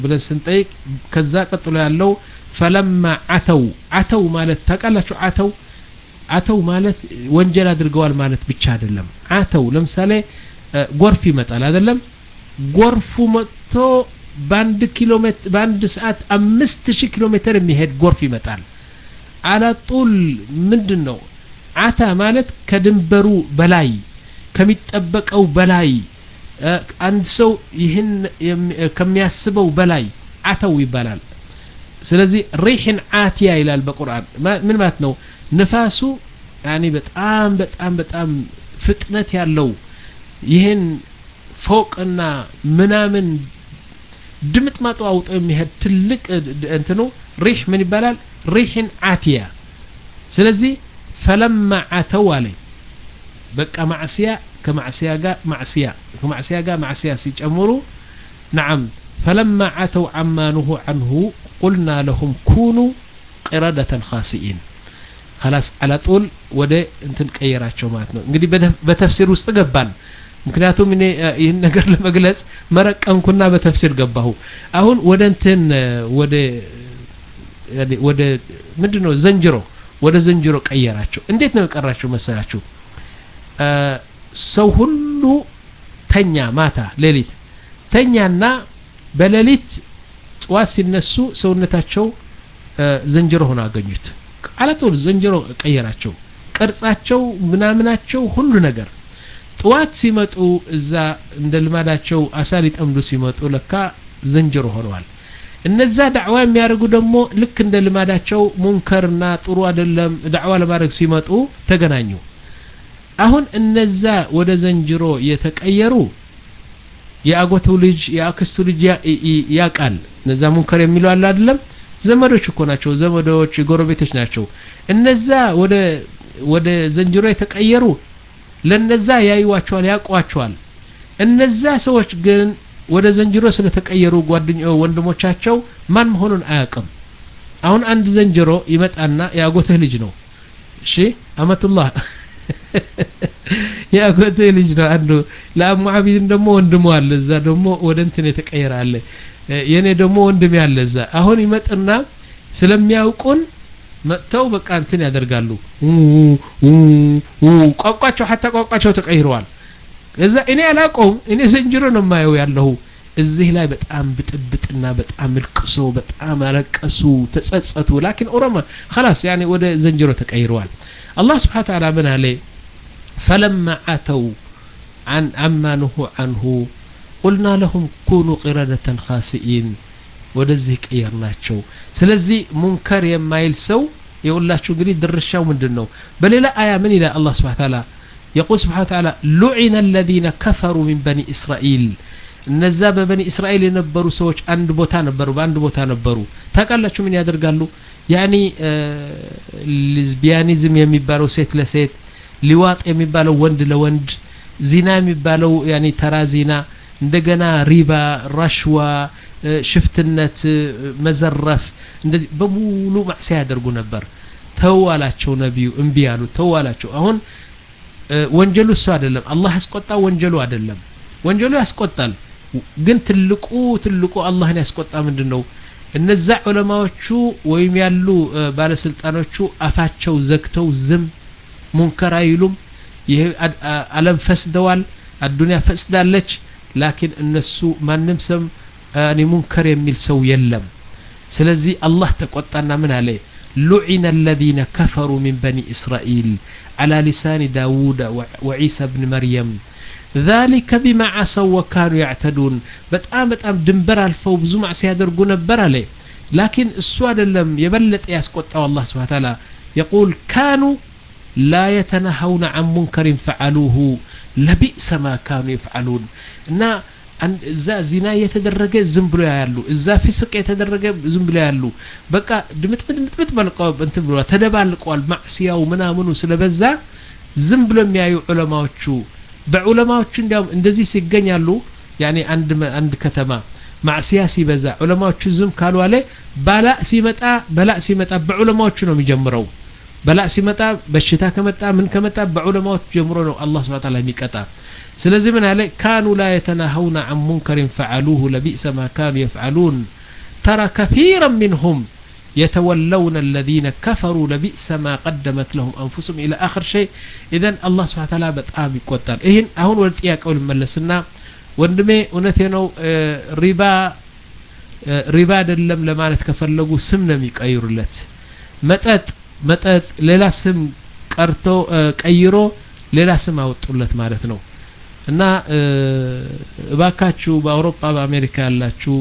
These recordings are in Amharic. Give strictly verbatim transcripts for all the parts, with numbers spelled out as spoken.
ብለን ስንጠይቅ ከዛ ቀጥሎ ያለው فلما عتوا عتوا ማለት ታውቃላችሁ عتوا عتوا ማለት ወንጀል አድርገዋል ማለት ብቻ አይደለም عتوا ለምሳሌ ጎርፍ ይመጣል አይደለም ጎርፉ መጥቶ በአንድ ኪሎ ሜትር በአንድ ሰዓት አምስት ሺህ ኪሎ ሜትር የሚሄድ ጎርፍ ይመጣል على طول ምንድነው عتا ማለት ከድንበሩ በላይ ከሚጠበቀው በላይ አንድ ሰው ይህን ከሚያስበው በላይ عتوا ይባላል ስለዚህ ሪህን عاتيا ይላል በቁርአን ምን ማለት ነው ንፋሱ يعني በጣም በጣም በጣም ፍጥነት ያለው ይህን ፎቅና ምናምን ድምጥ ማጡ አውጣው የሚሄድ ትልቅ እንትኑ ሪህ ምን ይባላል ሪህን عاتيا ስለዚህ فلما عتوا عليه በቃ ማዕሲያ ከማዕሲያ ጋር ማዕሲያ ከማዕሲያ ጋር ማዕሲያ ሲጨምሩ نعم فلما عتوا عما نهوا عنه قلنا لهم كونوا قردة خاسئين خلاص على طول ወደ እንትን ቀየራቸው ማለት ነው እንግዲህ በተፍሲር ውስጥ ገባን ምክንያቱም እኔ ይሄን ነገር ለመግለጽ መረቀንኩና በተፍሲር ገባሁ አሁን ወደ እንትን ወደ ወደ ምንድነው ዘንጅሮ ወደ ዘንጅሮ ቀየራቸው እንዴት ነው የቀራቸው መሰላችሁ ሰው ሁሉ ተኛ ማታ ሌሊት ተኛና በሌሊት ጧት ሲነሱ ሰውነታቸው ዘንጅሮ ሆነ አገኙት አላጦል ዘንጅሮ ቀየራቸው ቅርጻቸው ምናምናቸው ሁሉ ነገር ጧት ሲመጡ እዛ እንደ ልማዳቸው አሳሊ ጠምዱ ሲመጡ ለካ ዘንጅሮ ሆነዋል እነዛ ዳዕዋ የሚያርጉ ደግሞ ልክ እንደ ልማዳቸው ሙንከርና ጥሩ አይደለም ዳዕዋ ለማድረግ ሲመጡ ተገናኙ አሁን እነዛ ወደ ዘንጅሮ የተቀየሩ ያጎቱ ልጅ ያክስቱ ልጅ ያቃል እነዛ ሙንከር የሚሉ አለ አይደለም ዘመዶች እኮ ናቸው ዘመዶች ጎረቤቶች ናቸው እነዛ ወደ ወደ ዘንጅሮ የተቀየሩ ለነዛ ያዩዋቸዋል ያቋቸዋል እነዛ ሰዎች ግን ወደ ዘንጅሮ ስለተቀየሩ ጓደኛው ወንድሞቻቸው ማን መሆኑን አያውቅም አሁን አንድ ዘንጅሮ ይመጣና ያጎትህ ልጅ ነው እሺ አመቱላህ ያጎትህ ልጅ ነው አንዱ ለአሙ አቢድን ደግሞ ወንድሙ አለ እዛ ደግሞ ወደ እንትን የተቀየረ አለ የኔ ደግሞ ወንድም ያለ እዛ አሁን ይመጣና ስለሚያውቁን መጥተው በቃ እንትን ያደርጋሉ ቋቋቸው hatta ቋቋቸው ተቀይረዋል እዛ እኔ አላቆም እኔ ዘንጅሮ ነው ማየው ያለው እዚህ ላይ በጣም ብጥብጥና በጣም ልቅሶ በጣም አለቀሱ ተጸጸቱ لكن ኦሮማ خلاص يعني ወደ ዘንጅሮ ተቀይረዋል الله سبحانه وتعالى من عليه فلما عتوا عن عما نهوا عنه قلنا لهم كونوا قردة خاسئين ወደዚህ ቀየርናቸው ስለዚህ ሙንከር የማይል ሰው ይውላችሁ እንግዲህ ድርሻው ምንድነው በሌላ አያ ምን ይላል አላህ Subhanahu Wa Ta'ala يقول سبحانه وتعالى لعن الذين كفروا من بني اسرائيل እነዛ በበኒ እስራኤል የነበሩ ሰዎች አንድ ቦታ ነበሩ በአንድ ቦታ ነበሩ ታውቃላችሁ ምን ያደርጋሉ ያኒ ሊዝቢያኒዝም የሚባለው ሴት ለሴት ሊዋጥ የሚባለው ወንድ ለወንድ ዚና የሚባለው ያኒ ተራዚና እንደገና ሪባ ራሽዋ ሽፍትነት መዘረፍ እንደዚህ በሙሉ ማዕሲያ ያደርጉ ነበር ተዋላቸው ነብዩ እንቢ ያሉ ተዋላቸው አሁን ወንጀሉ እሱ አይደለም አላህ ያስቆጣ ወንጀሉ አይደለም ወንጀሉ ያስቆጣል ግን ትልቁ ትልቁ አላህን ያስቆጣ ምንድነው እነዛ ዑለማዎቹ ወይም ያሉ ባለስልጣኖቹ አፋቸው ዘግተው ዝም ሙንከር አይሉም ይሄ ዓለም ፈስደዋል አዱንያ ፈስዳለች لكن እነሱ ማንም ሰም አኒ ሙንከር የሚል ሰው የለም ስለዚህ አላህ ተቆጣና ምን አለ لعن الذين كفروا من بني إسرائيل على لسان داود وعيسى بن مريم ذلك بما عصوا وكانوا يعتدون በጣም በጣም ድንበር አልፈው ብዙ ማዕሲያ ያደርጉ ነበር አለ لكن እሱ አይደለም የበለጠ ያስቆጣው አላህ Subhanahu Wa Ta'ala يقول كانوا لا يتناهون عن منكر فعلوه لبئس ما كانوا يفعلون እና እዛ ዚና የተደረገ ዝም ብሎ ያያሉ እዛ ፍስቅ የተደረገ ዝም ብሎ ያያሉ በቃ ድምጥ ድምጥ በልቀው እንትን ብሎ ተደባልቀዋል ማዕሲያው ምናምኑ ስለበዛ ዝም ብሎ የሚያዩ ዑለማዎቹ በዑለማዎቹ እንዲያውም እንደዚህ ሲገኛሉ ያኒ አንድ አንድ ከተማ ማዕሲያ ሲበዛ ዑለማዎቹ ዝም ካሉ አለ ባላ ሲመጣ በላ ሲመጣ በዑለማዎቹ ነው የሚጀምረው በላእ ሲመጣ በሽታ ከመጣ ምን ከመጣ በዑለማዎች ጀምሮ ነው አላህ Subhanahu Wa Ta'ala የሚቀጣ ስለዚህ ምን አለ ካኑ ላ የተናሀውና عن منكر فعلوه لبئس ما كانوا يفعلون ترى كثيرا منهم يتولون الذين كفروا لبئس ما قدمت لهم أنفسهم إلى آخر شيء إذن الله سبحانه وتعالى በጣም ይቆጣል ይሄን አሁን ወደ ጥያቄው ልመለስና ወንድሜ እውነቴ ነው ሪባ ሪባ አይደለም ለማለት ከፈለጉ ስም ነው የሚቀይሩለት መጠጥ መጠጥ ሌላ ስም ቀርቶ ቀይሮ ሌላ ስም አወጡለት ማለት ነው እና እባካችሁ በአውሮፓ በአሜሪካ ያላችሁ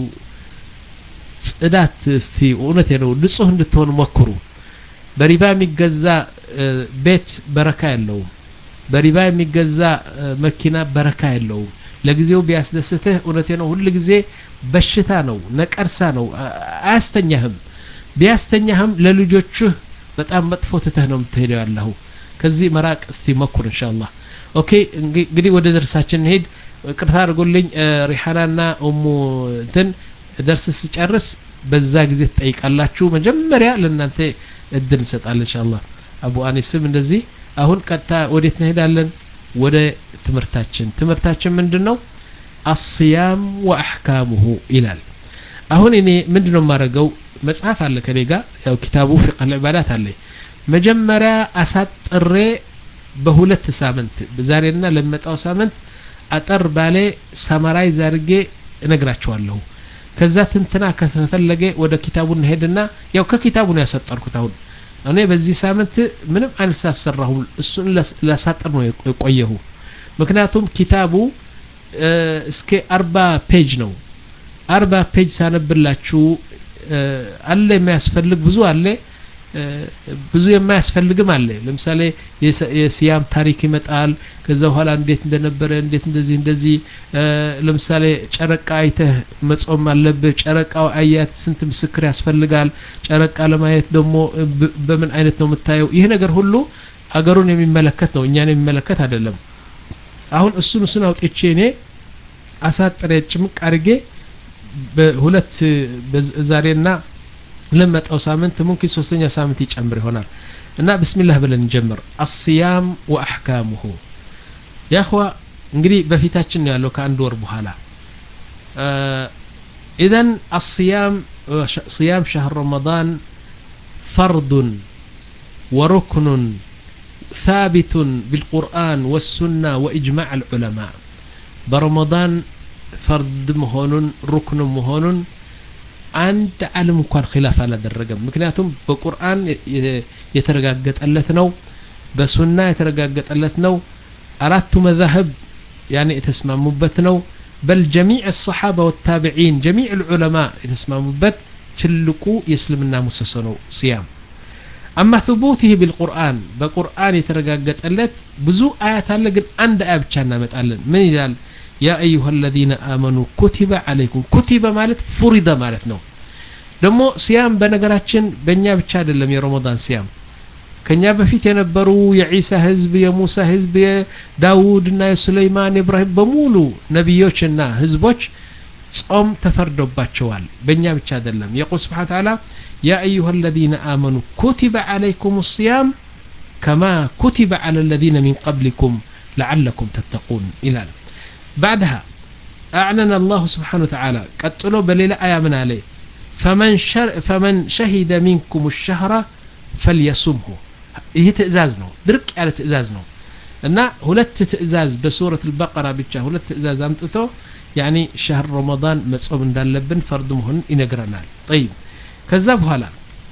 ጽዳት እስቲ እውነቴ ነው ንጹህ እንድትሆኑ ሞክሩ በሪባ የሚገዛ ቤት በረካ የለውም በሪባ የሚገዛ መኪና በረካ የለውም ለጊዜው ቢያስደስተህ እውነቴ ነው ሁሉ ጊዜ በሽታ ነው ነቀርሳ ነው አያስተኛህም ቢያስተኛህም ለልጆችህ በጣም መጥፎ ትተህ ነው የምትሄደው ያለው ከዚህ መራቅ እስቲ ሞክሩ ኢንሻአላህ ኦኬ እንግዲህ ወደ ደርሳችን ሄድ ቅርታ አድርጉልኝ ሪሃናና ኡሙ እንትን درس ሲጨርስ በዛ ጊዜ ተጠይቃላችሁ መጀመሪያ ለእናንተ እድል እንሰጣለን ኢንሻአላህ አቡ አኒስም እንደዚህ አሁን ቀጣ ወዴት እንሄዳለን ወደ ትምርታችን ትምርታችን ምንድነው الصيام واحكامه ይላል አሁን እኔ ምንድነው ማረገው መጽሐፍ አለ ከኔጋ ያው ኪታቡ ፍቅህ العبادات አለ መጀመሪያ አሳጥሬ በሁለት ሳምንት በዛሬና ለመጣው ሳምንት አጠር ባለ ሰማራይዝ አድርጌ እነግራችኋለሁ ከዛ ትንተና ከተፈለገ ወደ ኪታቡን ሄድና ያው ከኪታቡ ነው ያሰጠርኩት አሁን እኔ በዚህ ሳምንት ምንም አንሳሰራሁ እሱን ለሳጠር ነው የቆየሁ ምክንያቱም ኪታቡ እስከ አርባ ፔጅ ነው አርባ ፔጅ ሳነብላችሁ አለ የሚያስፈልግ ብዙ አለ ብዙ የማያስፈልግም አለ ለምሳሌ የሲያም ታሪክ ይመጣል ከዛ በኋላ እንዴት እንደነበረ እንዴት እንደዚህ እንደዚህ ለምሳሌ ጨረቃ አይተህ መጾም አለብህ ጨረቃው አያት ስንት ምስክር ያስፈልጋል ጨረቃ ለማየት ደግሞ በምን አይነት ነው የምታየው ይሄ ነገር ሁሉ አገሩን የሚመለከት ነው እኛን የሚመለከት አይደለም አሁን እሱን እሱን አውጥቼ እኔ አሳጥሬ ጭምቅ አድርጌ በሁለት ዛሬና ለመጣው ሳምንት ممكن ሶስተኛ ሳምንት ይጨምር ይሆናል እና بسم الله ብለን እንጀምር الصيام واحكامه يا اخوا እንግዲህ በፊታችን ነው ያለው ከአንድ ወር በኋላ اذا الصيام صيام شهر رمضان فرض وركن ثابت بالقرآن والسنة وإجماع العلماء برمضان فرض مهون ركن مهون عند علم እንኳን خلاف አላደረገም ምክንያቱም በቁርአን የተረጋገጠለት ነው በሱና የተረጋገጠለት ነው አራቱ መذهب يعني የተስማሙበት ነው بل جميع الصحابه والتابعين جميع العلماء የተስማሙበት ትልቁ የእስልምና ምሰሶ ነው صيام اما ثبوته بالقرآن በቁርአን የተረጋገጠለት ብዙ አያት አለ ግን አንድ አያ ብቻ እናመጣለን ምን ይላል يا أيها الذين آمنوا كتب عليكم كتب ማለት فرض ማለት ነው ደግሞ ሲያም በነገራችን በእኛ ብቻ አይደለም የረመዳን ሲያም ከኛ በፊት የነበሩ የኢሳ ህዝብ የሙሳ ህዝብ የዳውድና የሱለይማን ኢብራሂም በሙሉ ነብዮችና ህዝቦች ጾም ተፈርዶባቸዋል በእኛ ብቻ አይደለም يقول سبحانه وتعالى يا أيها الذين آمنوا كتب عليكم الصيام كما كتب على الذين من قبلكم لعلكم تتقون إلى بعدها أعلن الله سبحانه وتعالى قتلوا بليلة آية من عليه فمن, شر فمن شهد منكم الشهر فليصمه هي تئزازنا درك على تئزازنا أن هلت تئزاز بسورة البقرة بتشا هلت تئزاز أمتثو يعني شهر رمضان مصوم دالبن فرض مهن ينقرنا طيب كذب هلا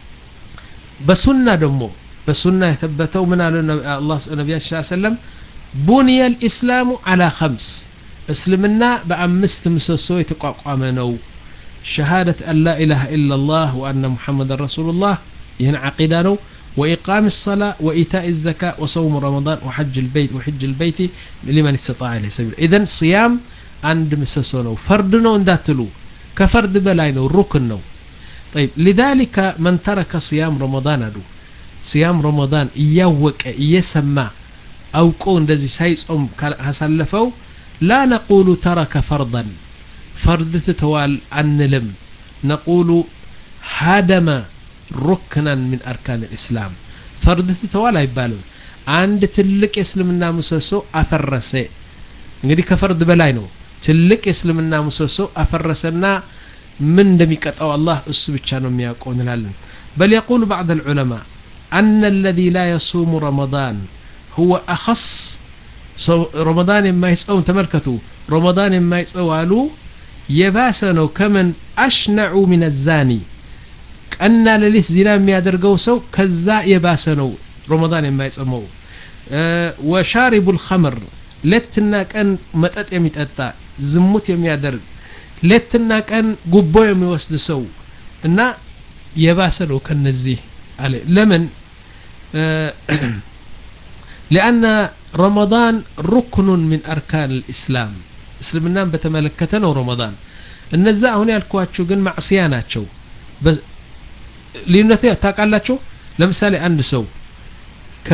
بسنة دمو بسنة يثبتوا من الله النبي صلى الله عليه وسلم بني الإسلام على خمس اسلمنا بأمست مسوسو يتقاقم نو شهادة أن لا إله إلا الله وأن محمد رسول الله هنا عقيدة نو وإقام الصلاة وإيتاء الزكاة وصوم رمضان وحج البيت وحج البيت لمن استطاع إليه سبيل إذن صيام عند مسوسو نو فرد نو انداتلو كفرد بلاي نو ركن نو طيب لذلك من ترك صيام رمضان دو صيام رمضان يوك يسمى أو كون دزي سايس أم هسلفو لا نقول ترك فرضا فرض تتوال عن لم نقول هدم ركنا من أركان الإسلام فرد تتوال አይባልም አንድ ትልቅ የእስልምና ምሰሶ አፈረሰ እንግዲህ ከፈርድ በላይ ነው ትልቅ የእስልምና ምሰሶ አፈረሰና ምን እንደሚቀጣው አላህ እሱ ብቻ ነው የሚያውቀው እንላለን بل يقول بعض العلماء أن الذي لا يصوم رمضان هو أخص رمضان ما يصوم تملكته رمضان ما يصوالو يباسنو كمن أشنع من الزاني أن لليس زنا ميادرقو سو كذا يباسنو رمضان ما يصومو أه وشارب الخمر لتنا كان متأت يميتأتا زموت يميادرق لتنا كان قبو يميوسد سو إن يباسنو كنزيه عليه لمن أه لأن رمضان ركن من أركان الإسلام اسلمنا بتملكتنا رمضان النزاع هنا الكواتشو جن معصياناتشو بس لينثي تاقالاتشو لمثال عند سو ك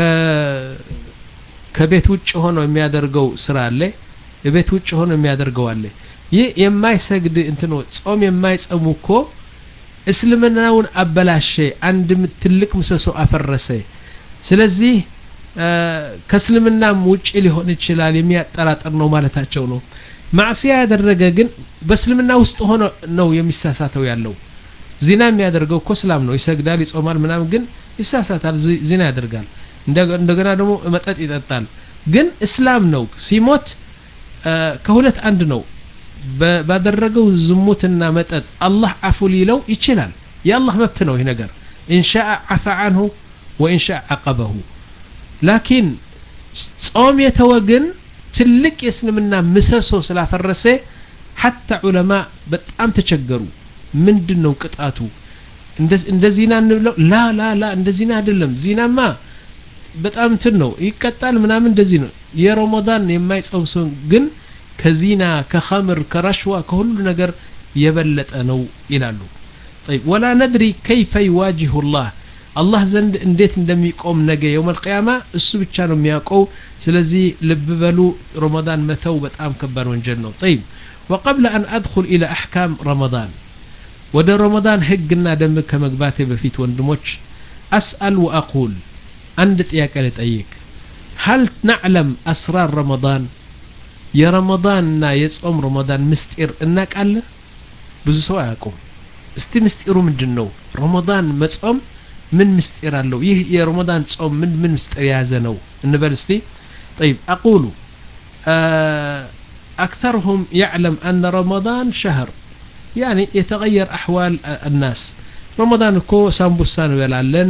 كبيت وجه هون የሚያደርገው ስራ አለ የቤት ውጭ ሆኖ የሚያደርገው አለ ይህ የማይሰግድ እንትኖ ጾም የማይጸሙ እኮ እስልምናውን አበላሸ አንድ ትልቅ ምሰሶ አፈረሰ ስለዚህ ከእስልምናም ውጪ ሊሆን ይችላል የሚያጠራጥር ነው ማለታቸው ነው ማዕሲያ ያደረገ ግን በእስልምና ውስጥ ሆኖ ነው የሚሳሳተው ያለው ዚና የሚያደርገው እኮ እስላም ነው ይሰግዳል ይጾማል ምናምን ግን ይሳሳታል ዚና ያደርጋል እንደገና ደግሞ መጠጥ ይጠጣል ግን እስላም ነው ሲሞት ከሁለት አንድ ነው ባደረገው ዝሙትና መጠጥ አላህ አፉ ሊለው ይችላል የአላህ መብት ነው ይሄ ነገር ኢንሻአ አፈ عنه وان شاء عقبه لكن ጾም የተወግን ትልቅ የእስልምና ምሰሶ ስላፈረሰ حتى علماء በጣም ተቸገሩ ምንድነው ቅጣቱ እንደዚህና እንብለው ላ ላ ላ እንደዚህና አይደለም ዚናማ በጣም እንትን ነው ይቀጣል ምናምን እንደዚህ ነው የረመዳን የማይጾም ሰው ግን ከዚና ከኸምር ከረሽዋ ከሁሉ ነገር የበለጠ ነው ይላሉ طيب ولا ندري كيف يواجه الله الله ዘንድ እንዴት እንደሚቆም ነገ يوم القيامه እሱ ብቻ ነው የሚያውቀው ስለዚህ ልብ በሉ ረመዳን መተው በጣም ከባድ ወንጀል ነው طيب وقبل ان ادخل الى احكام رمضان ወደ ረመዳን ህግና ደንብ ከመግባቴ በፊት ወንድሞች اسال واقول عند ጥያቄ ልጠይቅ هل نعلم اسرار رمضان يا رمضانና የጾም ረመዳን ምስጢር እናቃለን ብዙ ሰው አያውቁም እስቲ ምስጢሩ ምንድነው ረመዳን መጾም من مستير الله يه يا رمضان تصوم من من مستير يازنو النبلستي طيب أقول أكثرهم يعلم أن رمضان شهر يعني يتغير أحوال الناس رمضان كو سامبوسان ولالن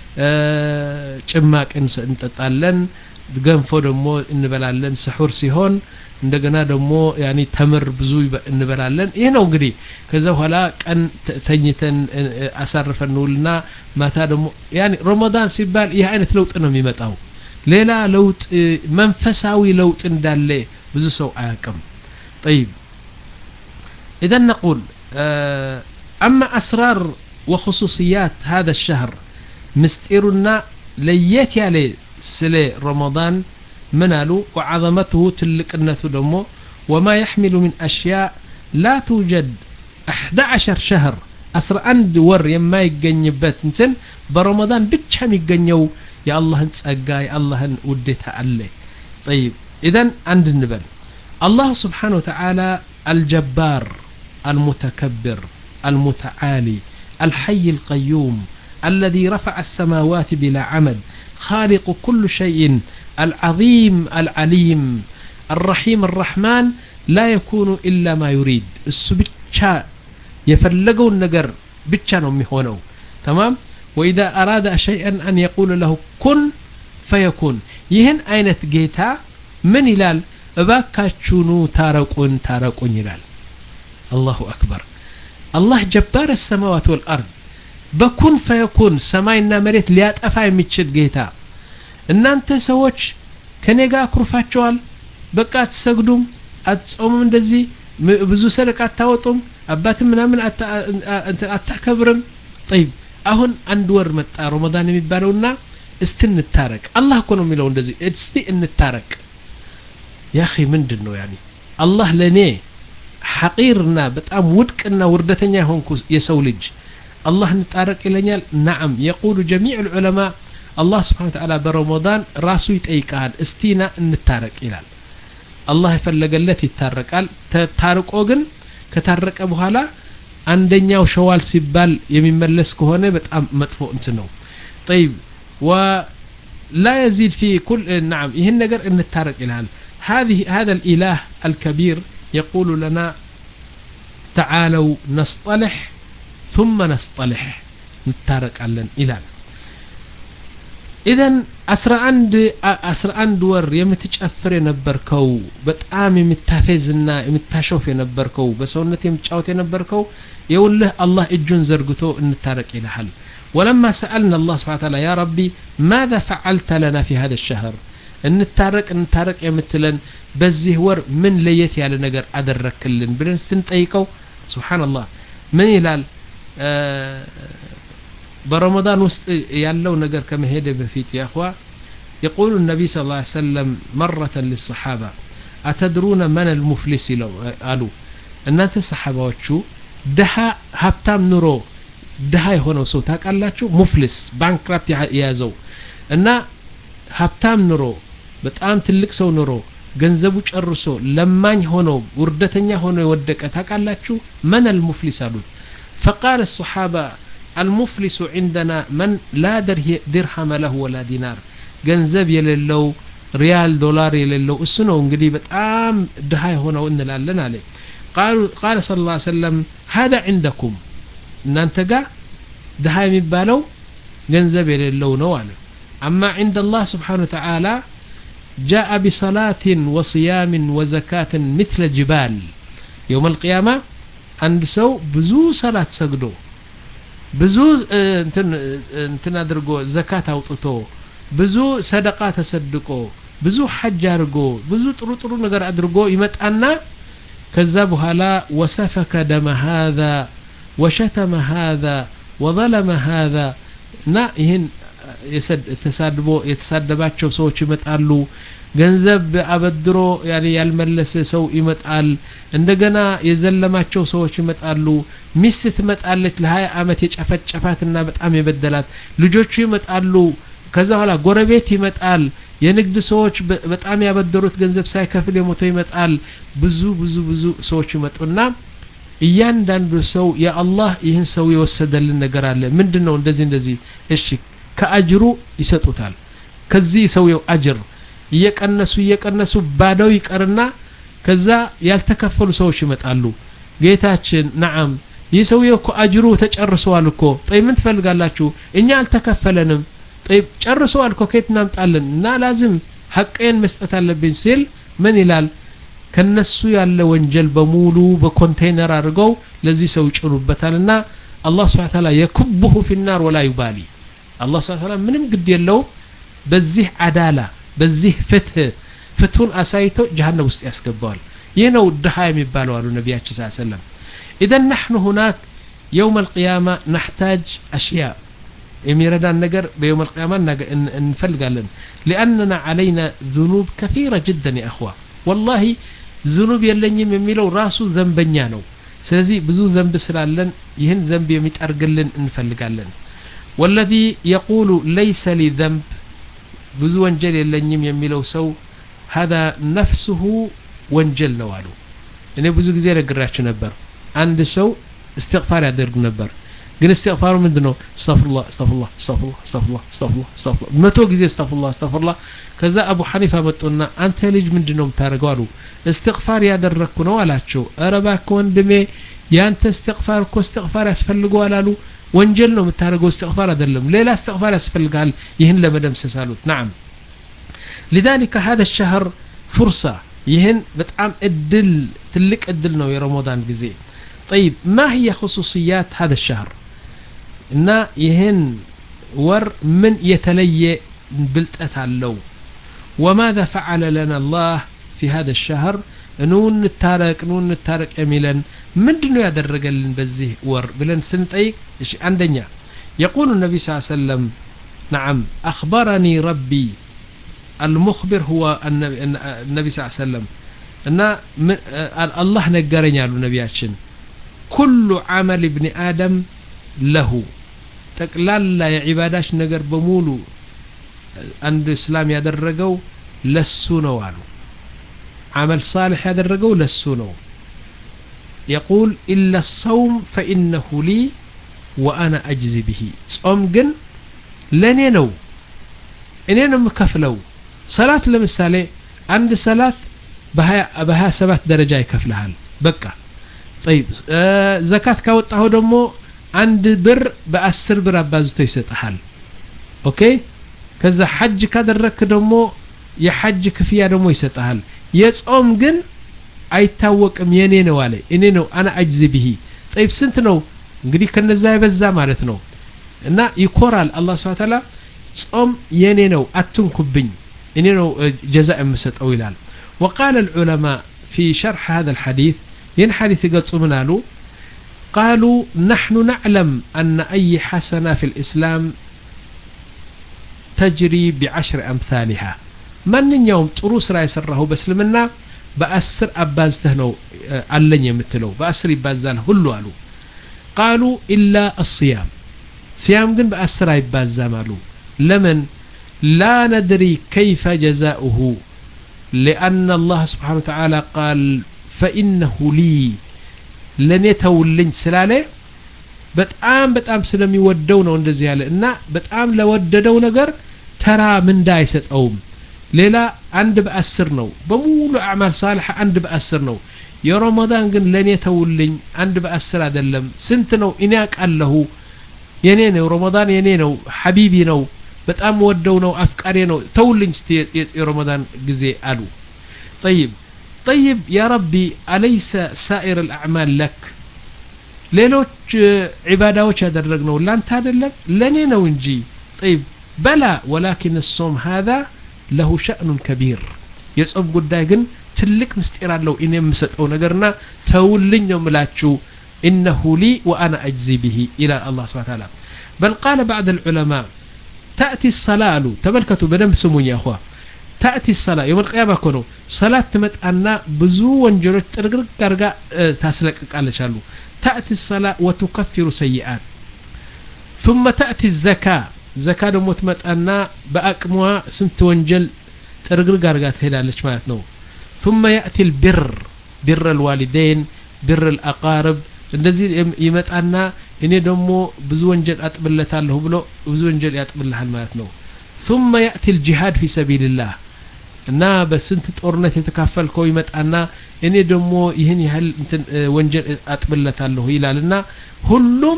ጭማቅ እንጠጣለን ገንፎ ደግሞ እንበላለን ሰሁር ሲሆን እንደገና ደግሞ ያኒ ተምር ብዙ እንበላለን ይሄ ነው እንግዲህ ከዛ በኋላ ቀን ተኝተን አሳርፈንውልና ማታ ደግሞ ያኒ ረመዳን ሲባል ይሄ አይነት ለውጥ ነው የሚመጣው ሌላ ለውጥ መንፈሳዊ ለውጥ እንዳለ ብዙ ሰው አያውቅም طيب اذا نقول اما اسرار وخصوصيات هذا الشهر مستيرنا ليت يالي سلي رمضان منالو وعظمته تلقنته دمو وما يحمل من أشياء لا توجد أحد عشر شهر أسر عند ور يما يغنيبت انتن برمضان بتشام يغنيو يا الله نصقا يا الله وديتها عليه طيب اذا عند النبل الله سبحانه وتعالى الجبار المتكبر المتعالي الحي القيوم الذي رفع السماوات بلا عمد خالق كل شيء العظيم العليم الرحيم الرحمن لا يكون إلا ما يريد السبتشا يفلقوا النجر بتشانو ميهونو تمام وإذا أراد شيئا أن يقول له كن فيكون يهن أين تجيتا من هلال باكاتشونو تارقون تارقون هلال الله أكبر الله جبار السماوات والأرض بكون فيكون سماينا مريت لياطفا يميتشد جيتا እናንተ ሰዎች ከኔ ጋር አኩርፋቸዋል በቃ አትሰግዱም አትጾሙም እንደዚህ ብዙ ሰደቃ አታወጡም አባትም ምናምን አታከብርም طيب አሁን አንድ ወር መጣ ረመዳን የሚባለውና እስቲ እንታረቅ አላህ እኮ ነው የሚለው እንደዚህ እስቲ እንታረቅ يا اخي ምንድነው ያኒ አላህ ለኔ ሐቂርና በጣም ውድቅና ውርደተኛ ሆንኩ የሰው ልጅ الله نتارك إلينا نعم يقول جميع العلماء الله سبحانه وتعالى برمضان راسو يطيقال استينا انتارق ይላል الله የፈለገለት ይታረቃል ታርቆ ግን ከታረቀ በኋላ አንደኛው ሸዋል ሲባል የሚመለስ ከሆነ በጣም መጥፎ እንት ነው طيب ولا يزيد في كل نعم ይሄን ነገር እንታረቅ ይላል هذه هذا الاله الكبير يقول لنا تعالوا نصطلح ثم نصطلح نتارقالن ይላል إذن أسرع عند أسرع عند ور يمتجفر ينبركو بتعام يمتافزنا يمتاشوف ينبركو بسونة يمتشاوت ينبركو يقول له الله إجن زرقتو نتارك إلى حل ولما سألنا الله سبحانه وتعالى يا ربي ماذا فعلت لنا في هذا الشهر نتارك نتارك يمتلن بزيه ور من ليثي على نجر أدرك كلن بلن سنتأيكو سبحان الله من يلال آه برمضان وسط يالله نجر كما هيدا بفيت يا أخوة يقول النبي صلى الله عليه وسلم مرة للصحابة أتدرون من المفلس لو قالوا أن أنت الصحابة وشو دها هبتام نورو دها هنا صوتك الله شو مفلس بانكرابت يازو أن هبتام نورو بتأم تلك سو نورو ገንዘቡ ጨርሶ ለማኝ ሆኖ ውርደተኛ ሆኖ የወደቀ ታቃላችሁ من المفلس قالوا فقال الصحابة المفلس عندنا من لا درهم له ولا دينار ገንዘብ የሌለው ሪያል ዶላር የሌለው እሱ ነው እንግዲህ በጣም ድሃ ሆነው እንላለን አለ قال قال صلى الله عليه وسلم هذا عندكم እናንተ ጋር ድሃ የሚባለው ገንዘብ የሌለው ነው አለ اما عند الله سبحانه وتعالى جاء بصلاة وصيام وزكاة مثل جبال يوم القيامة عند سو بزو صلاة سجدو ብዙ እንትን እንትን አድርጎ ዘካት አውጥቶ ብዙ ሰደቃ ተሰድቆ ብዙ ሐጅ አድርጎ ብዙ ጥሩ ጥሩ ነገር አድርጎ ይመጣና ከዛ በኋላ وسفك دم هذا وشتم هذا وظلم هذا ና ይሄን የተሳደቦ የተሳደባቸው ሰዎች ይመጣሉ ገንዘብ አበድሮ ያኔ ያልመለሰ ሰው ይመጣል እንደገና የዘለማቸው ሰዎች ይመጣሉ ሚስት ትመጣለች ለ20 አመት የጨፈጨፋትና በጣም የበደላት ልጆቹ ይመጣሉ ከዛ በኋላ ጎረቤት ይመጣል የንግድ ሰዎች በጣም ያበደሩት ገንዘብ ሳይከፍል የሞተው ይመጣል ብዙ ብዙ ብዙ ሰዎች ይመጡና እያንዳንዱ ሰው ያ አላህ ይህን ሰው የወሰደልን ነገር አለ ምንድነው እንደዚህ እንደዚህ እሺ ከአጅሩ ይሰጡታል ከዚህ ሰውየው አጅር እየቀነሱ እየቀነሱ ባዳው ይቀርና ከዛ ያልተከፈሉ ሰዎች ይመጣሉ ጌታችን ነዓም ይሰውየው እኮ አጅሩ ተጨርሷል እኮ ጠይ ምን ትፈልጋላችሁ እኛ አልተከፈለንም ጠይ ጨርሷል እኮ ከየት እናምጣለን እና ላዝም ሐቄን መስጠት አለብኝ ሲል ምን ይላል ከነሱ ያለ ወንጀል በሙሉ በኮንቴነር አድርገው ለዚህ ሰው ይጭኑበታልና አላህ Subhanahu Wa Ta'ala يكبه في النار ولا يبالي الله سبحانه وتعالى ምንም ግድ የለው በዚህ አዳላ በዚህ ፍትህ ፍትሁን አሳይቶ ጀሃነም ውስጥ ያስገባዋል ይህ ነው ድሃ የሚባለው አሉ ነብያችን ሰለላሁ ዐለይሂ ወሰለም اذا نحن هناك يوم القيامه نحتاج اشياء يميردان ነገር በيوم القيامه እንፈልጋለን لاننا علينا ذنوب كثيره جدا يا اخوه والله ذنوب የለኝም የሚለው ራሱ ዘንበኛ ነው ስለዚህ ብዙ ዘንብ ስላለን ይህን ዘንብ የሚጠርግልን እንፈልጋለን والذي يقول ليس لي ذنب ብዙ ወንጀል የለኝም የሚለው ሰው هذا نفسه ወንጀል ነው አሉ እኔ ብዙ ጊዜ ነግራችሁ ነበር አንድ ሰው استغفار ያደርግ ነበር ግን استغفار ምንድነው استغفرالله استغفرالله استغفرالله استغفرالله استغفرالله استغفرالله መቶ ጊዜ استغفرالله استغفرالله ከዛ አቡ ሐኒፋ መጡና አንተ ልጅ ምንድነው የምታረገው አሉ استغفار ያደረኩ ነው አላቸው አረባክ ወንድሜ ያንተ استغفار እኮ استغفار ያስፈልገዋል አሉ ወንጀል ነው የምታረገው استغفار አይደለም ሌላ استغفار ያስፈልጋል ይህን ለመደምሰስ አሉት نعم لذلك هذا الشهر فرصة ይህን በጣም እድል ትልቅ እድል ነው የረመዳን ጊዜ طيب ما هي خصوصيات هذا الشهر እና ይህን ወር ምን የተለየ ብልጠት አለው وماذا فعل لنا الله في هذا الشهر نون نتارك نون نتارك يميلن ምንድነው ያደረገልን በዚህ ወር ብለን ስንጠይቅ እሺ አንደኛ يقول النبي صلى الله عليه وسلم نعم أخبرني ربي المخبر هو النبي صلى الله عليه وسلم እና الله ነገረኝ አሉ ነብያችን كل عمل ابن آدم له ጠቅላላ የዒባዳሽ ነገር በሙሉ አንድ እስላም ያደረገው ለሱ ነው አሉ عمل صالح ያደረገው ለሱ ነው يقول إلا الصوم فإنه لي وأنا أجزي به ጾም ግን ለኔ ነው እኔ ነው የምከፍለው ሰላት ለምሳሌ አንድ ሰላት በ27 ደረጃ ይከፍልሃል በቃ طيب ዘካት ካወጣው ደግሞ አንድ ብር በ10 ብር አባዝቶ ይሰጣል ኦኬ ከዛ ሐጅ ካደረክ ደግሞ የሐጅ ክፍያ ደግሞ ይሰጣል የጾም ግን አይታወቅም የኔ ነው አለ እኔ ነው انا اجزي به طيب ስንት ነው እንግዲህ ከነዛ ይበዛ ማለት ነው እና ይኮራል አላህ Subhanahu Wa Ta'ala ጾም የኔ ነው አትንኩብኝ እኔ ነው ጀዛእ የምሰጠው ይላል وقال العلماء في شرح هذا الحديث ين حديث يقصوا منالو قالوا نحن نعلم أن أي حسنة في الإسلام تجري بعشر أمثالها من يوم تروس رأي سره بسلمنا بأسر أبازته نو ألن يمثلو بأسر يبازان هلو قالوا قالوا إلا الصيام صيام جن بأسر يبازان مالو لمن لا ندري كيف جزاؤه لأن الله سبحانه وتعالى قال فإنه لي لن يتولن سلالة بتأم بتأم سلمي ودونا وندزي على إننا بتأم لو وددو نجر ترى من دايسة أوم ليلا عند بأسرنو بمولو أعمال صالحة عند بأسرنو يا رمضان قل لن يتولن عند بأسر أدلم سنتنو إناك الله ينينو رمضان ينينو حبيبي نو بتأم ودونا وأفكاري نو تولن ستي يا رمضان جزي ألو طيب طيب يا ربي أليس سائر الأعمال لك ليلوش عبادة درجنا ولا أنت هذا لك لنينا ونجي طيب بلى ولكن الصوم هذا له شأن كبير يصوم قدايقن تلك مستيران لو إني مسد أو نقرنا تولين يوم لاتشو إنه لي وأنا أجزي به إلى الله سبحانه وتعالى بل قال بعض العلماء تأتي الصلاة له تملكته بنم سمون يا أخوة تأتي الصلاة يوم القيامة كونو صلاة تمت أن بزو وانجرت ترقرق كارقا تاسلك على شالو تأتي الصلاة وتكفر سيئات ثم تأتي الزكاة زكاة متمت أن بأكمها سنت وانجل ترقرق كارقا تهلا لشمات نو ثم يأتي البر بر الوالدين بر الأقارب እንደዚህ ይመጣና እኔ ደግሞ ብዙ ወንጀል አጥብለታለሁ ብሎ ብዙ ወንጀል ያጥብልሃል ማለት ነው ثم يأتي الجهاد في سبيل الله እና በስንት ጦርነት የተካፈልከው ይመጣና እኔ ደግሞ ይህን ያህል ወንጀል አጥብለታለሁ ይላልና ሁሉም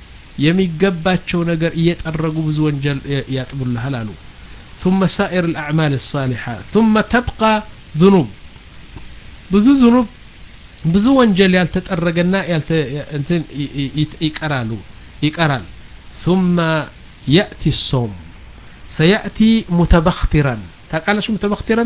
የሚገባቸው ነገር እየጠረጉ ብዙ ወንጀል ያጥብልሃል አሉ ثم سائر الأعمال الصالحة ثم تبقى ذنوب ብዙ ذنوب ብዙ ወንጀል ያልተጠረገና ያልተ እንትን ይቀራሉ ይቀራል ثم يأتي الصوم سيأتي متبخترا تقالش متبخترا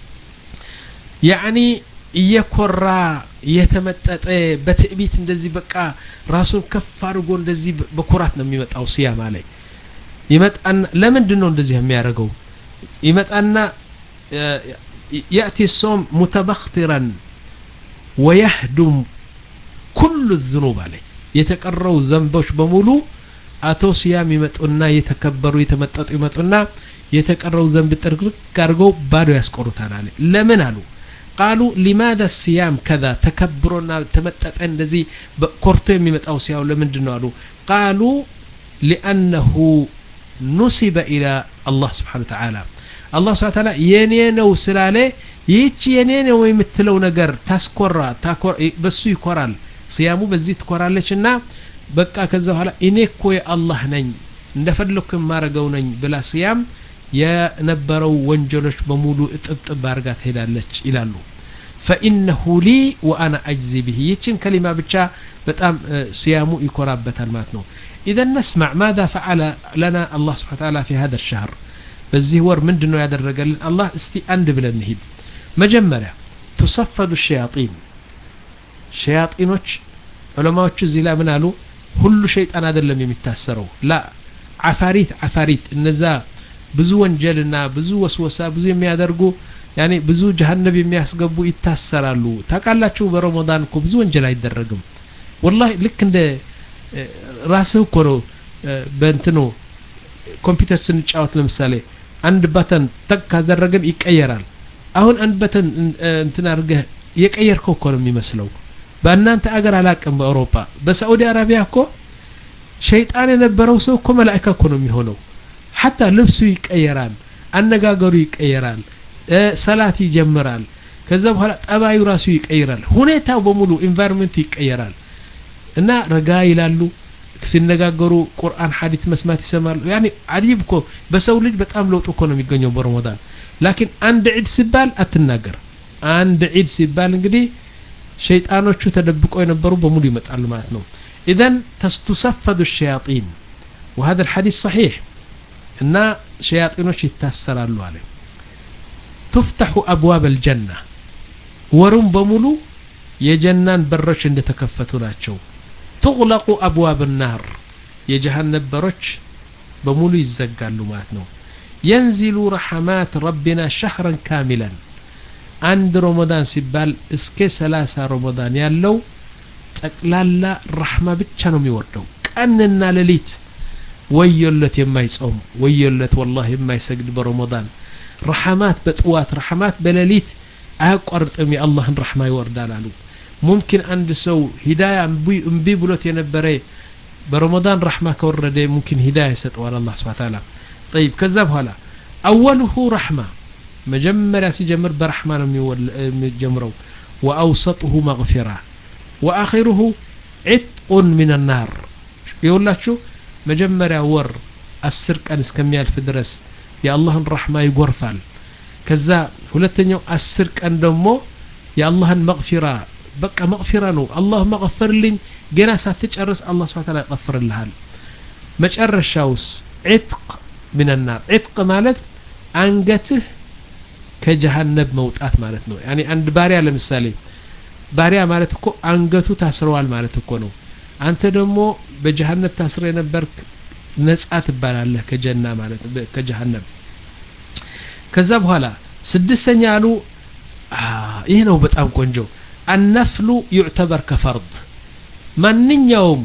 يعني يكرا يتمتط بتئبيت እንደዚህ በቃ ራሱን ከፍ አድርጎ እንደዚህ በኩራት ነው የሚመጣው ሲያም አለ ይመጣና ለምንድን ነው እንደዚህ የሚያደርገው ይመጣና يأتي الصوم متبخترا ويهدم كل الذنوب عليه يتقروا ذنبوش بمولو أتو صيام يمطنا يتكبروا يتمططوا يمطنا يتقروا ذنب ترقرق كارغو بارو يسقروتان عليه لمن قالوا قالوا لماذا الصيام كذا تكبرنا تمططن እንደዚህ በኮርቶ የሚመጣው ሲያው ለምንድነው አሉ قالوا لأنه نسب إلى الله سبحانه وتعالى الله سبحانه وتعالى የኔ ነው ስላለ ይህች የኔ ነው የምትለው ነገር ታስቆራ ታቆር በሱ ይቆራል ሲያሙ በዚህ ትቆራለችና በቃ ከዛ በኋላ እኔ እኮ የአላህ ነኝ እንደፈለኩ ማረገው ነኝ ብላ ሲያም የነበረው ወንጀሎች በሙሉ እጥብጥብ አርጋ ትሄዳለች ይላሉ فإنه لي وأنا أجزي به ይችን ከሊማ ብቻ በጣም ሲያሙ ይቆራበታል ማለት ነው إذا نسمع ماذا فعل لنا الله سبحانه وتعالى في هذا الشهر በዚህ ወር ምንድነው ያደረገልን አላህ እስቲ አንድ ብለን እንሂድ መጀመሪያ تصفد الشياطين ሸያጢኖች ዑለማዎች እዚህ ላይ ምን አሉ ሁሉ ሸይጣን አይደለም የሚታሰረው ላ አፋሪት አፋሪት እነዛ ብዙ ወንጀልና ብዙ ወስወሳ ብዙ የሚያደርጉ ያኔ ብዙ ጀሃነም የሚያስገቡ ይታሰራሉ ታቃላችሁ በረመዳን እኮ ብዙ ወንጀል አይደረግም والله ልክ እንደ ራስህ እኮ ነው በእንትኑ ኮምፒውተር ስንጫወት ለምሳሌ አንድ በተን ተክ ካደረግን ይቀየራል አሁን አንድ በተን እንትን አድርገህ የቀየርከው እኮ ነው የሚመስለው በእናንተ አገር አላቀም በአውሮፓ በሳዑዲ አረቢያ እኮ ሸይጣን የነበረው ሰው እኮ መላእክት እኮ ነው የሚሆነው حتى ልብሱ ይቀየራል አነጋገሩ ይቀየራል ሰላት ይጀምራል ከዛ በኋላ ጠባዩ ራሱ ይቀየራል ሁኔታው በሙሉ ኢንቫይሮንመንት ይቀየራል እና ረጋ ይላሉ ሲነጋገሩ ቁርአን ሐዲስ መስማት ይሰማሉ يعني عجيب እኮ በሰው ልጅ በጣም ለውጥ እኮ ነው የሚገኘው በረመዳን لكن አንድ ዒድ ሲባል አትናገር አንድ ዒድ ሲባል እንግዲህ ሸይጣኖቹ ተደብቀው የነበሩ በሙሉ ይመጣሉ ማለት ነው اذا تستسفد الشياطين وهذا الحديث صحيح ان شياطينوች ይታሰራሉ አለ تفتح ابواب الجنه ወሩም በሙሉ የጀናን በሮች እንደተከፈቱ ናቸው تغلق ابواب النار የጀሃነም በሮች በሙሉ ይዘጋሉ ማለት ነው ينزل رحمات ربنا شهرا كاملا አንድ ረመዳን ሲባል እስከ ሰላሳ ረመዳን ያለው ጠቅላላ ረህማ ብቻ ነው የሚወርደው ቀንና ሌሊት ወየለት የማይጾም ወየለት والله የማይሰግድ በረመዳን ረህማት በጥዋት ረህማት በሌሊት አያቋርጥም የአላህን ረህማ ይወርዳል አሉ ممكن አንድ ሰው ሂዳያ እምቢ ብሎት የነበረ በረመዳን ረህማ ከወረደ ممكن ሂዳያ ይሰጠዋል አላህ Subhanahu Wa Ta'ala طيب ከዛ በኋላ اولሁ ረህማ مجمرة سيجمر برحمن مجمرو وأوسطه مغفرة وآخره عتق من النار يقول لك شو مجمرة ور السرق أنس كميال في درس يا الله الرحمة يغرفال كذا فلتنيو السرق أندمو يا الله المغفرة بقى مغفرة نو الله مغفر لي جناسة تجرس الله سبحانه وتعالى يغفر لها مجر الشوس عتق من النار عتق مالت أنجته ከጀሃነም መውጣት ማለት ነው يعني አንድ ባሪያ ለምሳሌ ባሪያ ማለት እኮ አንገቱ ታስረዋል ማለት እኮ ነው አንተ ደግሞ በጀሃነም ታስረ የነበርክ ነጻ ትባላለህ ከጀና ማለት ከጀሃነም ከዛ በኋላ ስድስተኛ አሉ ይሄ ነው በጣም ቆንጆ النفل يعتبر كفرض ማንኛውም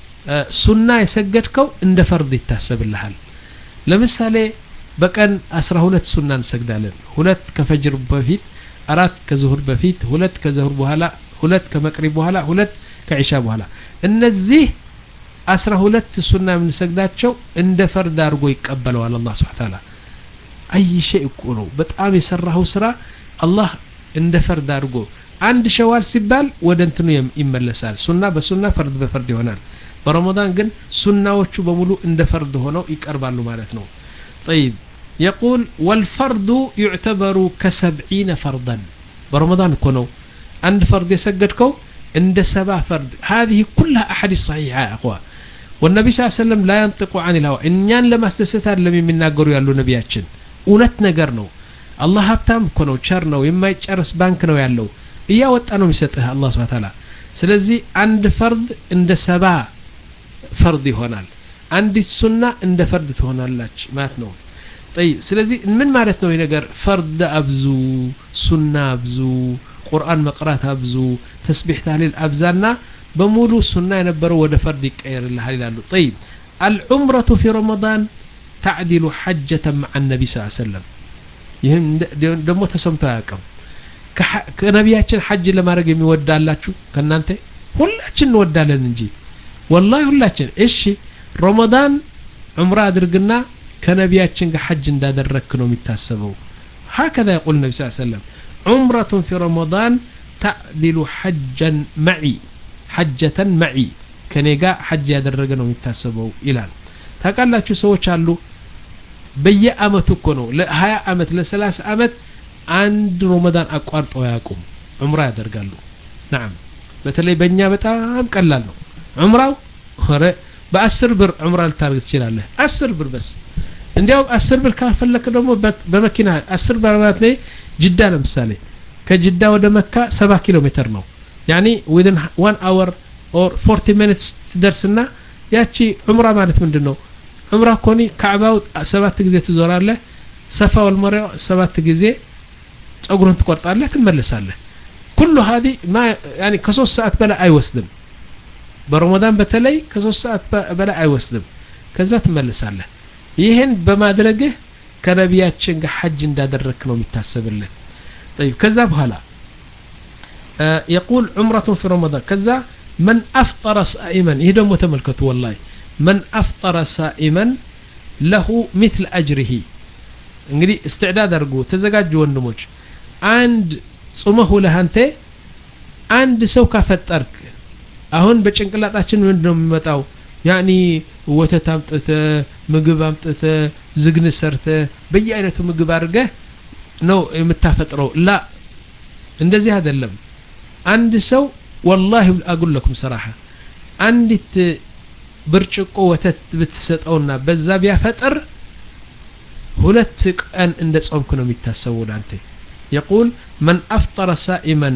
ሱና የሰገድከው እንደ ፈርድ ይታሰብልሃል ለምሳሌ በቀን አስራ ሁለት ሱና እንሰግዳለን ሁለት ከፈጅር በፊት አራት ከዙህር በፊት ሁለት ከዙህር በኋላ ሁለት ከመቅሪብ በኋላ ሁለት ከኢሻ በኋላ እነዚህ አስራ ሁለት ሱና የምንሰግዳቸው እንደ ፈርድ አድርጎ ይቀበለዋል አላህ Subhanahu Wa Ta'ala አይ ሸይ እኮ ነው በጣም የሰራው ስራ አላህ እንደ ፈርድ አድርጎ አንድ ሸዋል ሲባል ወደ እንትኑ ይመለሳል ሱና በሱና ፈርድ በፈርድ ይሆናል በረመዳን ግን ሱናዎቹ በሙሉ እንደ ፈርድ ሆነው ይቀርባሉ ማለት ነው طيب يقول والفرض يعتبر كسبعين فرضا برمضان كونو عند فرض يسجدكو عند سبع فرض هذه كلها أحاديث صحيحة يا أخوة والنبي صلى الله عليه وسلم لا ينطق عن الهوى إن ين لما استستار لم يمناقروا يالو نبياتشن ونت نقرنو الله هبتام كونو شرنو يما يتشرس بانكنو يالو إياه وطانو يسطه الله سبحانه وتعالى سلازي عند فرض عند سبع فرض هونال عند السنة عند فرد تهونالاش مات نو طيب سلازي من معناتنا ينقر فرد أبزو سنة أبزو قرآن مقرات أبزو تسبيح تهليل أبزالنا بمولو سنة ينبرو ودا فرد يكير الله طيب العمرة في رمضان تعدل حجة مع النبي صلى الله عليه وسلم يهم دمو تسمتها كنبياتشن حج لما رقم يودع اللاتشو كنانتي هلاتشن نودع لننجي والله هلاتشن إيشي رمضان عمره أدرقنا كنبياتشن حج دادرك نوم يتاسبوا هكذا يقول النبي صلى الله عليه وسلم عمرة في رمضان تعدل حجا معي حجة معي كنيقا حج يدرق نوم يتاسبوا إلان تقال لك شو سوى شالو بي أمتو كنو هيا أمت لسلاس أمت عند رمضان أقوارت وياكم عمره يدرقالو نعم بتلي بنيا بتام قلالو عمره بأسر بر عمره التارجت تشيلاله أسر بر بس እንዲያው አስር ብር ካልፈለክ ደግሞ በመኪና አስር ብር ማለት ነው ጅዳ ለምሳሌ ከጅዳ ወደ መካ ሰባ ኪሎ ሜትር ነው يعني within one hour or forty minutes ትደርስና ያቺ ዑምራ ማለት ምንድነው ዑምራ ኮኒ ካዕባው ሰባት ጊዜ ትዞራለህ ሰፋ ወልመሪያ ሰባት ጊዜ ጸጉርን ትቆርጣለህ ትመለሳለህ كل هذه ما يعني ከሶስት ሰዓት በላይ አይወስድም በረመዳን በተለይ ከሶስት ሰዓት በላይ አይወስድም ከዛ ትመለሳለህ ይሄን በማድረግህ ከነቢያችን ጋር ሐጅ እንዳደረክ ነው የሚታሰብልህ طيب ከዛ በኋላ يقول عمرة في رمضان كذا من أفطر صائما ይሄ ደግሞ ተመልከቱ والله من أفطر صائما له مثل أجره እንግዲህ استعداد አድርጉ ተዘጋጁ ወንድሞች አንድ ጾመሁ ለሃንተ አንድ ሰው ካፈጠርክ አሁን በጭንቅላታችን ምንድነው የሚመጣው ያኒ ወተት አምጥተ ምግብ አምጥተ ዝግን ሰርተ በየአይነቱ ምግብ አድርገህ ነው የምታፈጥረው ላ እንደዚህ አይደለም አንድ ሰው والله اقول لكم صراحه አንዲት ብርጭቆ ወተት ብትሰጠውና በዛ ቢያፈጥር ሁለት ቀን እንደ ጾምኩ ነው የሚታሰበው ላንተ يقول من افطر صائما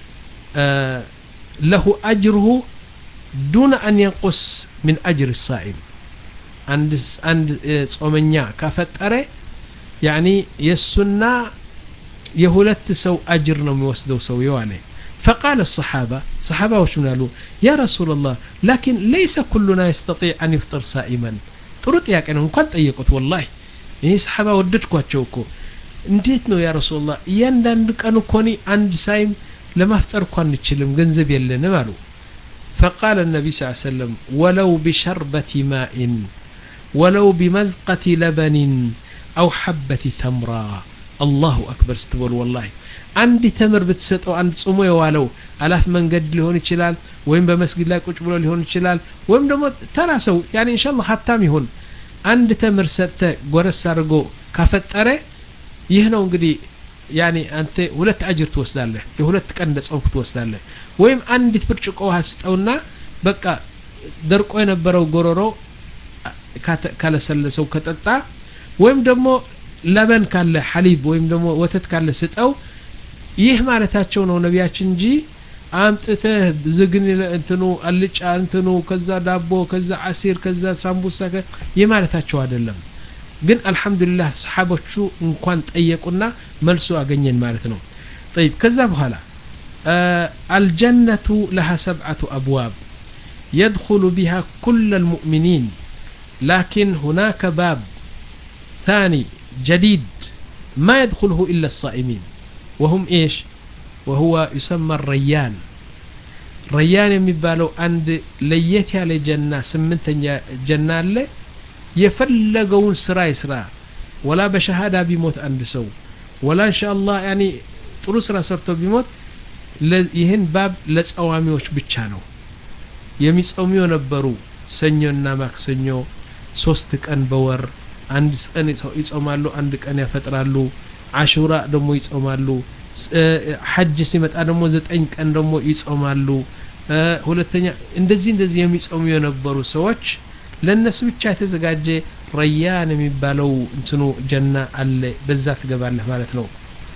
آه له اجره دون ان ينقص من اجر الصائم عند عند ጾመኛ ካፈጠረ يعني يسنا የሁለት ሰው አጅር ነው የሚወስደው ሰው ይዋለ فقال الصحابه صحابه وش قالوا يا رسول الله لكن ليس كلنا يستطيع ان يفطر صائما ጥሩ ጥያቄ ነው እንኳን ጠየቁት والله ይሄ صحابه ወደድኳቸው እኮ እንዴት ነው ያ ረሱላህ እያንዳንዱ ቀን እኮ ነው አንድ ሳይም ለማፍጠር እንኳን እንችልም ገንዘብ የለንም አሉ فقال النبي صلى الله عليه وسلم ولو بشربة ماء ولو بمذقة لبن أو حبة تمرة الله أكبر ستقول والله عندي تمر بتسطو عند صومو يوالو አላፍ መንገድ ሊሆን ይችላል ወይም በመስጊድ ላይ ቁጭ ብሎ ሊሆን ይችላል ወይም ደግሞ ተራሰው ያኒ ኢንሻአላህ ሀብታም ይሁን አንድ ተምር ሰጠ ጎረስ አድርጎ ካፈጠረ ይህ ነው እንግዲህ ያኒ አንተ ሁለት አጅር ትወስዳለህ የሁለት ቀን እንደጾምክ ትወስዳለህ ወይም አንዲት ብርጭቆ ውሃ ስጠውና በቃ ደርቆ የነበረው ጎሮሮ ካለሰለሰው ከጠጣ ወይም ደግሞ ለበን ካለ ሐሊብ ወይም ደግሞ ወተት ካለ ስጠው ይህ ማለታቸው ነው ነቢያችን እንጂ አምጥተህ ዝግን እንትኑ አልጫ እንትኑ ከዛ ዳቦ ከዛ አሲር ከዛ ሳምቡሳ የማለታቸው አይደለም ግን አልহামዱሊላህ ሰሃቦቹ እንኳን ጠየቁና መልሱ አገኘን ማለት ነው طيب ከዛ በኋላ الجنة لها سبعة أبواب يدخل بها كل المؤمنين لكن هناك باب ثاني جديد ما يدخله إلا الصائمين وهم إيش وهو يسمى الريان ريان የሚባለው አንድ ለየት ያለ ጀና ስምንተኛ ጀና አለ የፈለገውን ስራ ይስራ ወላ በሸሃዳ ቢሞት አንድ ሰው ወላ ኢንሻአላህ ያኒ ጥሩ ስራ ሰርቶ ቢሞት ይህን ባብ ለጾማሚዎች ብቻ ነው የሚጾሙ የነበሩ ሰኞና ማክሰኞ ሶስት ቀን በወር አንድ ቀን ይጾማሉ አንድ ቀን ያፈጥራሉ አሹራ ደግሞ ይጾማሉ ሐጅ ሲመጣ ደግሞ ዘጠኝ ቀን ደግሞ ይጾማሉ ሁለተኛ እንደዚህ እንደዚህ የሚጾሙ የነበሩ ሰዎች ለነሱ ብቻ የተዘጋጀ ረያን የሚባለው እንትኑ ጀና አለ በዛ ትገባለህ ማለት ነው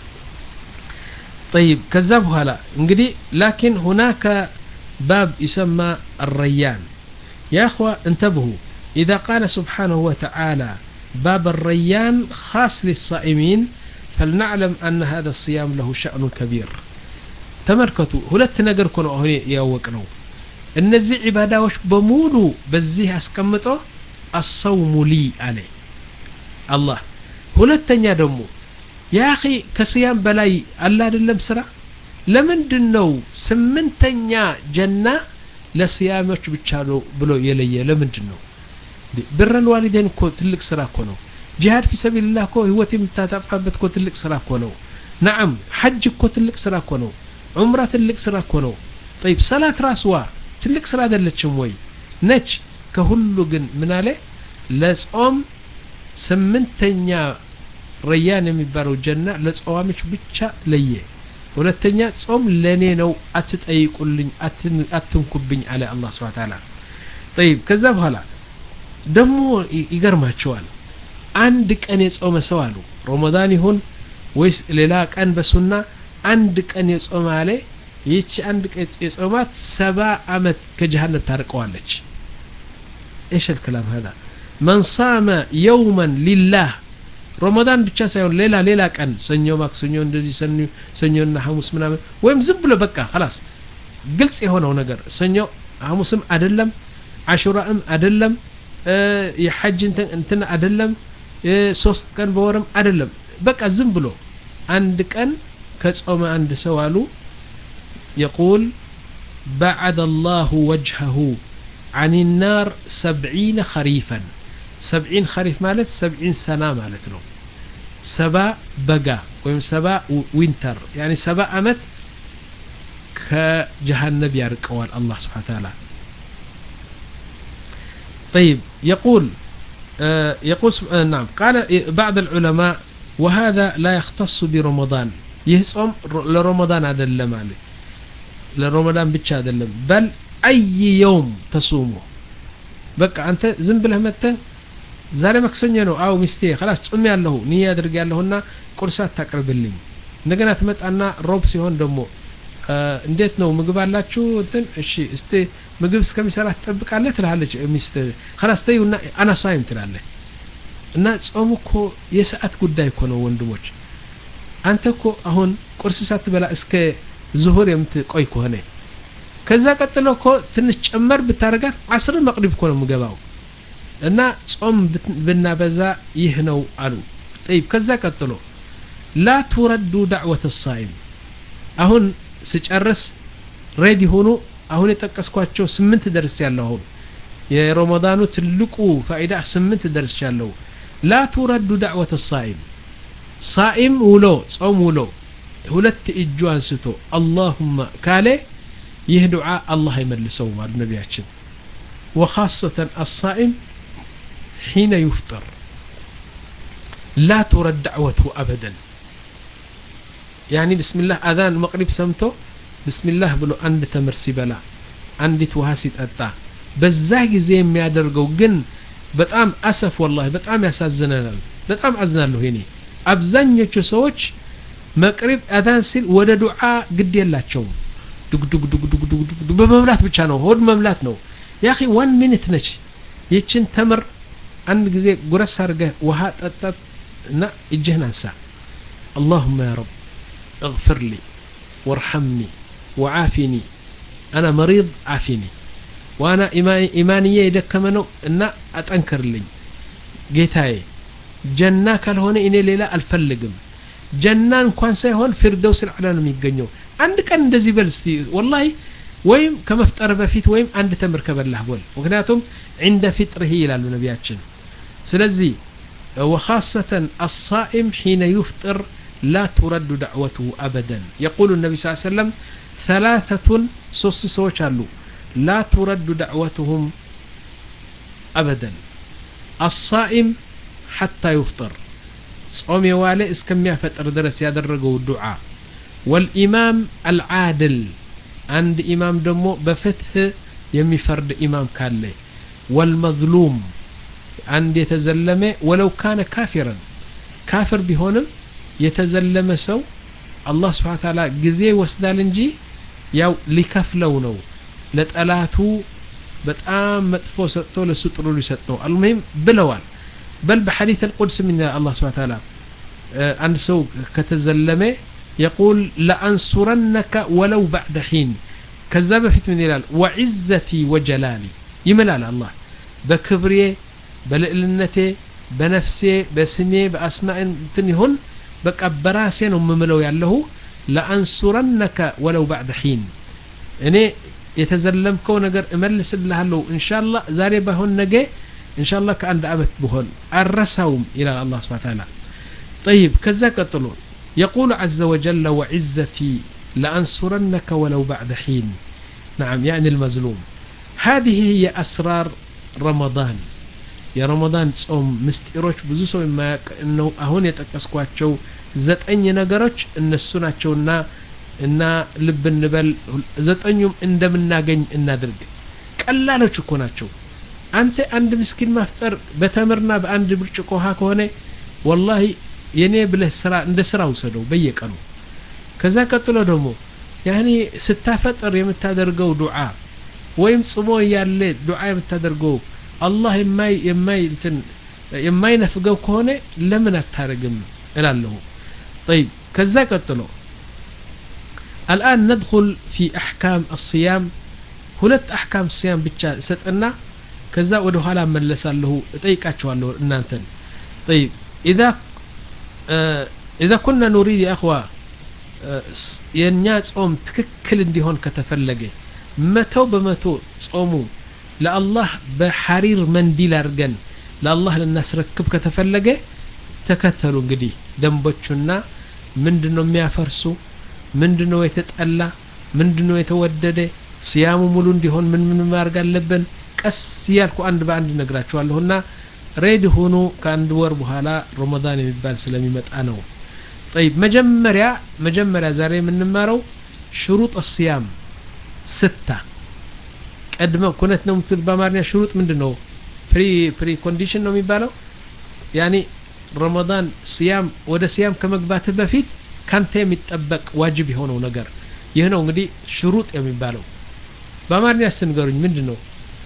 طيب ከዛ በኋላ እንግዲህ لكن هناك باب يسمى الريان يا اخوه انتبهوا اذا قال سبحانه وتعالى باب الريان خاص للصائمين فلنعلم أن هذا الصيام له شأن كبير تمركتوا ሁለት ነገር እኮ ነው አሁን ያወቅነው እነዚህ ዒባዳዎች በሙሉ በዚህ አስቀምጦ الصوم لي عليه الله ሁለተኛ ደግሞ ያ اخي ከሲያም በላይ አለ አይደለም ስራ ለምንድነው ስምንተኛ ጀና ለሲያሞች ብቻ ነው ብሎ የለየ ለምንድነው ብረል ዋሊደን እኮ ትልቅ ስራ እኮ ነው ጂሃድ في سبيل الله እኮ ህይወት የምታጣፋበት እኮ ትልቅ ስራ እኮ ነው نعم حج እኮ ትልቅ ስራ እኮ ነው ዑምራ ትልቅ ስራ እኮ ነው طيب صلاه ራስዋ ትልቅ ስራ አይደለችም ወይ ነች ከሁሉ ግን ምን አለ ለጾም ስምንተኛ ረያን የሚባለው ጀና ለጾማሚዎች ብቻ ለየ ሁለተኛ ጾም ለኔ ነው አትጠይቁልኝ አትንኩብኝ አለ አላህ Subhanahu Ta'ala طيب ከዛ በኋላ ደሞ ይገርማቸዋል አንድ ቀን የጾመ ሰው አሉ ረመዳን ይሁን ወይስ ሌላ ቀን በሱና አንድ ቀን የጾመ አለ ይቺ አንድ ቀን የጾማት ሰባ አመት ከጀሃነም ታርቀዋለች ايش الكلام هذا من صام يوما لله رمضان ብቻ ሳይሆን ሌላ ሌላ ቀን ሰኞ ማክሰኞ እንደዚህ ሰኞ ሰኞና ሐሙስ ምናምን ወይም ዝም ብሎ በቃ خلاص ግልጽ የሆነው ነገር ሰኞ ሐሙስም አይደለም አሹራም አይደለም የሐጅ እንትን አይደለም ሶስት ቀን በወርም አይደለም በቃ ዝም ብሎ አንድ ቀን ከጾመ አንድ ሰው አሉ يقول بعد الله وجهه عن النار سبعين خريفا سبعين خريف مالت سبعين سنة مالت ነው ሰባ በጋ ወይም ሰባ ዊንተር يعني ሰባ አመት كجهنم يرقوال الله سبحانه وتعالى طيب يقول آه يقول آه نعم قال بعض العلماء وهذا لا يختص برمضان يصوم لرمضان هذا اللي لرمضان ብቻ አይደለም بل اي يوم تصومه በቃ አንተ ዝም ብለህ መተህ ዛሬ መክሰኞ ነው አው ሚስቴ خلاص ጾም ያለሁ ንያ አድርግ ያለሁና ቁርሳት ታቀርብልኝ እንደገና ትመጣና ሮብ ሲሆን ደግሞ እንዴት ነው ምግብ አላችሁ እንትን እሺ እስቲ ምግብ እስከሚሰራ ተጠብቃለህ ትላለች ሚስት خلاص ተይውና አና ሳይም ትላለህ እና ጾም እኮ የሰዓት ጉዳይ እኮ ነው ወንድሞች አንተ እኮ አሁን ቁርስ ሳትበላ እስከ ዙሁር የምትቆይ ከሆነ ከዛ ቀጥሎ እኮ ትንሽ ጨመር ብታረጋት አስር መቅሪብ እኮ ነው የምገባው እና ጾም ብናበዛ ይህ ነው አሉ طيب ከዛ ቀጥሎ لا ترد دعوة الصائم አሁን ስጨርስ ሬዲ ሆኖ አሁን የተጠቀስኳቸው ስምንት ደርስ ያለው አሁን የረመዳኑ ትልቁ ፋይዳ ስምንት ደርስ ያለው لا ترد دعوة الصائم صائم ولو ጾም ውሎ ሁለት እጁ አንስቶ اللهم ካለ ይህ ዱዓ አላህ ይመልሰው ማለት ነብያችን وخاصة الصائم حين يفطر لا ترد دعوته أبدا يعني بسم الله أذان مغرب سمته بسم الله بلو عند تمر سيبلا عندي توهاسي تقطع بزاق زي ما يادرقو جن بتقام أسف والله بتقام يسازننا بتقام أزنالو هيني أبزانيو سوچ مغرب أذان سيل ودا دعاء قد يلاچو دق دق دق دق دق دق بمملات ብቻ ነው ሆድ መምላት ነው يا اخي one minute ነች ይችን ተምር አንድ ጊዜ ጉረስ አርገህ ውሃ ጠጣት እና እጅህን አንሳ اللهم يا رب اغفر لي وارحمني وعافني انا مريض عافني وانا ايمانيه يدكمنو እና አጠንክርልኝ ጌታዬ ጀና ካልሆነ እኔ ሌላ አልፈልግም ጀና እንኳን ሳይሆን ፊርደውስ አልአላ ነው የሚገኘው አንድ ቀን እንደዚህ በልስቲ والله ወይም ከመፍጠር በፊት ወይም አንድ ተምር ከበላህ ቦል ምክንያቱም عند فطره ይላሉ ነብያችን ስለዚህ وخاصة الصائم حين يفطر لا ترد دعوته أبدا يقول النبي صلى الله عليه وسلم ثلاثة ሶስት ሰዎች አሉ لا ترد دعوتهم أبدا الصائم حتى يفطر ጾም የዋለ እስከሚያፈጥር ድረስ ያደረገው ዱዓ والإمام العادل عند إمام دمو بفتح يمفرد إمام كالله والمظلوم عند يتزلمه ولو كان كافرا كافر بهونم يتزلم سو الله سبحانه وتعالى جزي وسدال انجي ياو لكفلو نو لطلاتو بتام مطفو سطو لسو طرو لسطو المهم بلوال بل بحديث القدس من الله سبحانه وتعالى عند سو كتزلمه يقول لأنصرنك ولو بعد حين كذاب في من الهلال وعزتي وجلالي يملال الله بكبري بلئلنتي بنفسي بسمي بأسماء تنهن بكبراسين ومملو يالله لأنصرنك ولو بعد حين اني يتزلم كون نجر املس الله له ان شاء الله زاري بهون نجي ان شاء الله كأن دعبت بهون الرسوم الى الله سبحانه وتعالى طيب كذا قتلون يقول عز وجل وعزتي لأنصرنك ولو بعد حين نعم يعني المظلوم هذه هي أسرار رمضان يا رمضان ጾም ምስጢሮች ብዙ ሰው የማያውቅ ነው አሁን የተቀስኳቸው ዘጠኝ ነገሮች እነሱ ናቸውና እና ልብ እንበል ዘጠኙም እንደምናገኝ እናድርግ ቀላሎች እኮ ናቸው አንተ አንድ ምስኪን ማፍጠር በተምርና በአንድ ብርጭቆ ውሃ ከሆነ والله የኔ ብለህ ስራ እንደ ስራው ሰደው በየቀኑ ከዛ ቀጥሎ ደግሞ ያኒ ስታፈጥር የምታደርገው ዱዓ ወይም ጽሞ ያለ ዱዓ የምታደርገው አላህ የማይ የማይ እንትን የማይነፍገው ከሆነ ለምን አታረግም እላለሁ طيب ከዛ ቀጥሎ الآن ندخل في أحكام الصيام ሁለት أحكام الصيام ብቻ ሰጠና ከዛ ወደ ኋላ መለሳለሁ እጠይቃቸዋለሁ እናንተን طيب إذا آه إذا كنا نريد يا أخوة የኛጽ ጾም ትክክል እንዲሆን ከተፈለገ መቶ በመቶ ጾሙ ለአላህ በሐሪር መንዲል አርገን ለአላህ ለናስረክብ ከተፈለገ ተከተሉ እንግዲህ ደንቦቹና ምንድነው የሚያፈርሱ ምንድነው የተጠላ ምንድነው የተወደደ ሲያሙ ሙሉ እንዲሆን ምን ምን ማድረግ አለብን ቀስ ያልኩ አንድ በአንድ ነግራችኋለሁና ሬድ ሆኖ ከአንድ ወር በኋላ ረመዳን የሚባል ስለሚመጣ ነው طيب مجمريا مجمريا زاري من نمارو شروط الصيام ستة قدما كنت نوم بامارنا شروط مندنو بري بري كونديشن نو ميبالو يعني رمضان صيام ودا صيام كمغبات بفيت كانت يميطبق واجب يሆነው ነገር ይህ ነው እንግዲህ شروط የሚባለው በአማርኛ ስንገሩኝ ምንድነው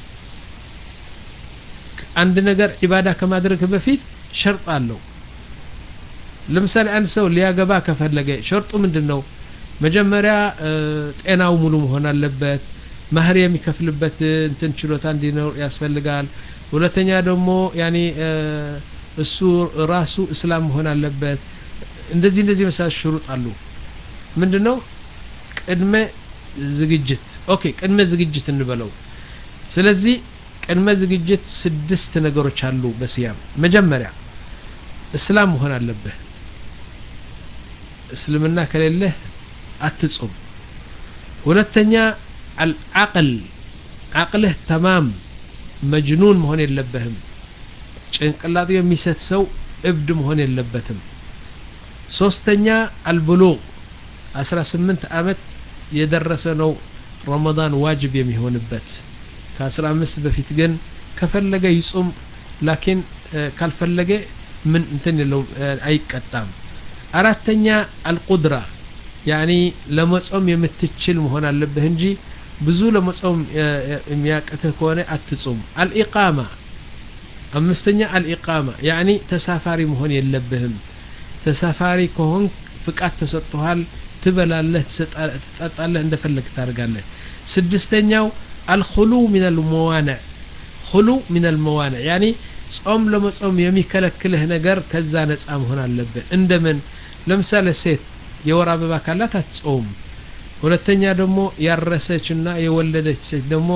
አንድ ነገር ኢባዳ ከማድረግ በፊት ሸርጥ አለው ለምሳሌ አንድ ሰው ሊያገባ ከፈለገ ሸርጡ ምንድነው መጀመሪያ ጤናው ሙሉ መሆን አለበት ማህር የሚከፍልበት እንትን ችሎታ እንዲኖር ያስፈልጋል ሁለተኛ ደግሞ ያኒ እሱ ራሱ እስላም መሆን አለበት እንደዚህ እንደዚህ መሳል ሽሩጥ አሉ ምንድነው ቅድመ ዝግጅት ኦኬ ቅድመ ዝግጅት እንበለው ስለዚህ ቅድመ ዝግጅት ስድስት ነገሮች አሉ በሲያም መጀመሪያ እስላም መሆን አለበት እስልምና ከሌለ አትጾም ሁለተኛ العقل عقله تمام مجنون መሆን የለበትም ጭንቅላቱ የሚሰት ሰው እብድ መሆን የለበትም ሶስተኛ البلوغ አስራ ስምንት አመት የደረሰ ነው ረመዳን ዋጅብ የሚሆንበት ከ15 በፊት ግን ከፈለገ ይጾም ላኪን ካልፈለገ ምን እንትን የለው አይቀጣም አራተኛ القدرة يعني ለመጾም የምትችል መሆን አለበት እንጂ ብዙ ለመጾም የሚያቀተህ ከሆነ አትጾም الإقامة አምስተኛ الإقامة يعني ተሳፋሪ መሆን የለብህም ተሳፋሪ ከሆን ፍቃድ ተሰጥቷል ትበላለህ ትጠጣለህ እንደፈለክ ታርጋለህ ስድስተኛው الخلو من الموانع خلو من الموانع يعني ጾም ለመጾም የሚከለክልህ ነገር ከዛ ነፃ መሆን አለበት እንደምን ለምሳሌ ሴት የወር አበባ ካላት አትጾም ሁለተኛ ደግሞ ያረሰችና የወለደች ሴት ደግሞ